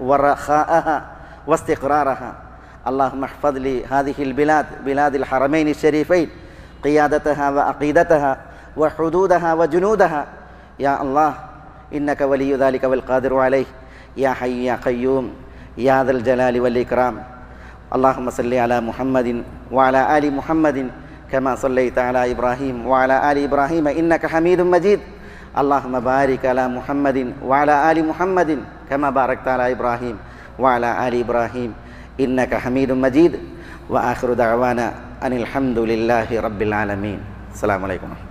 S2: ورخاءها واستقرارها. اللهم احفظ لي هذه البلاد بلاد الحرمين الشريفين قيادتها وعقيدتها وحدودها وجنودها يا الله إنك ولي ذلك والقادر عليه يا حي يا قيوم يا ذا الجلال والإكرام. اللهم صل على محمد وعلى آل محمد كما صليت على إبراهيم وعلى آل إبراهيم إنك حميد مجيد. اللهم بارك على محمد وعلى آل محمد كما باركت على إبراهيم وعلى آل إبراهيم إنك حميد مجيد. وآخر دعوانا أن الحمد لله رب العالمين. السلام عليكم.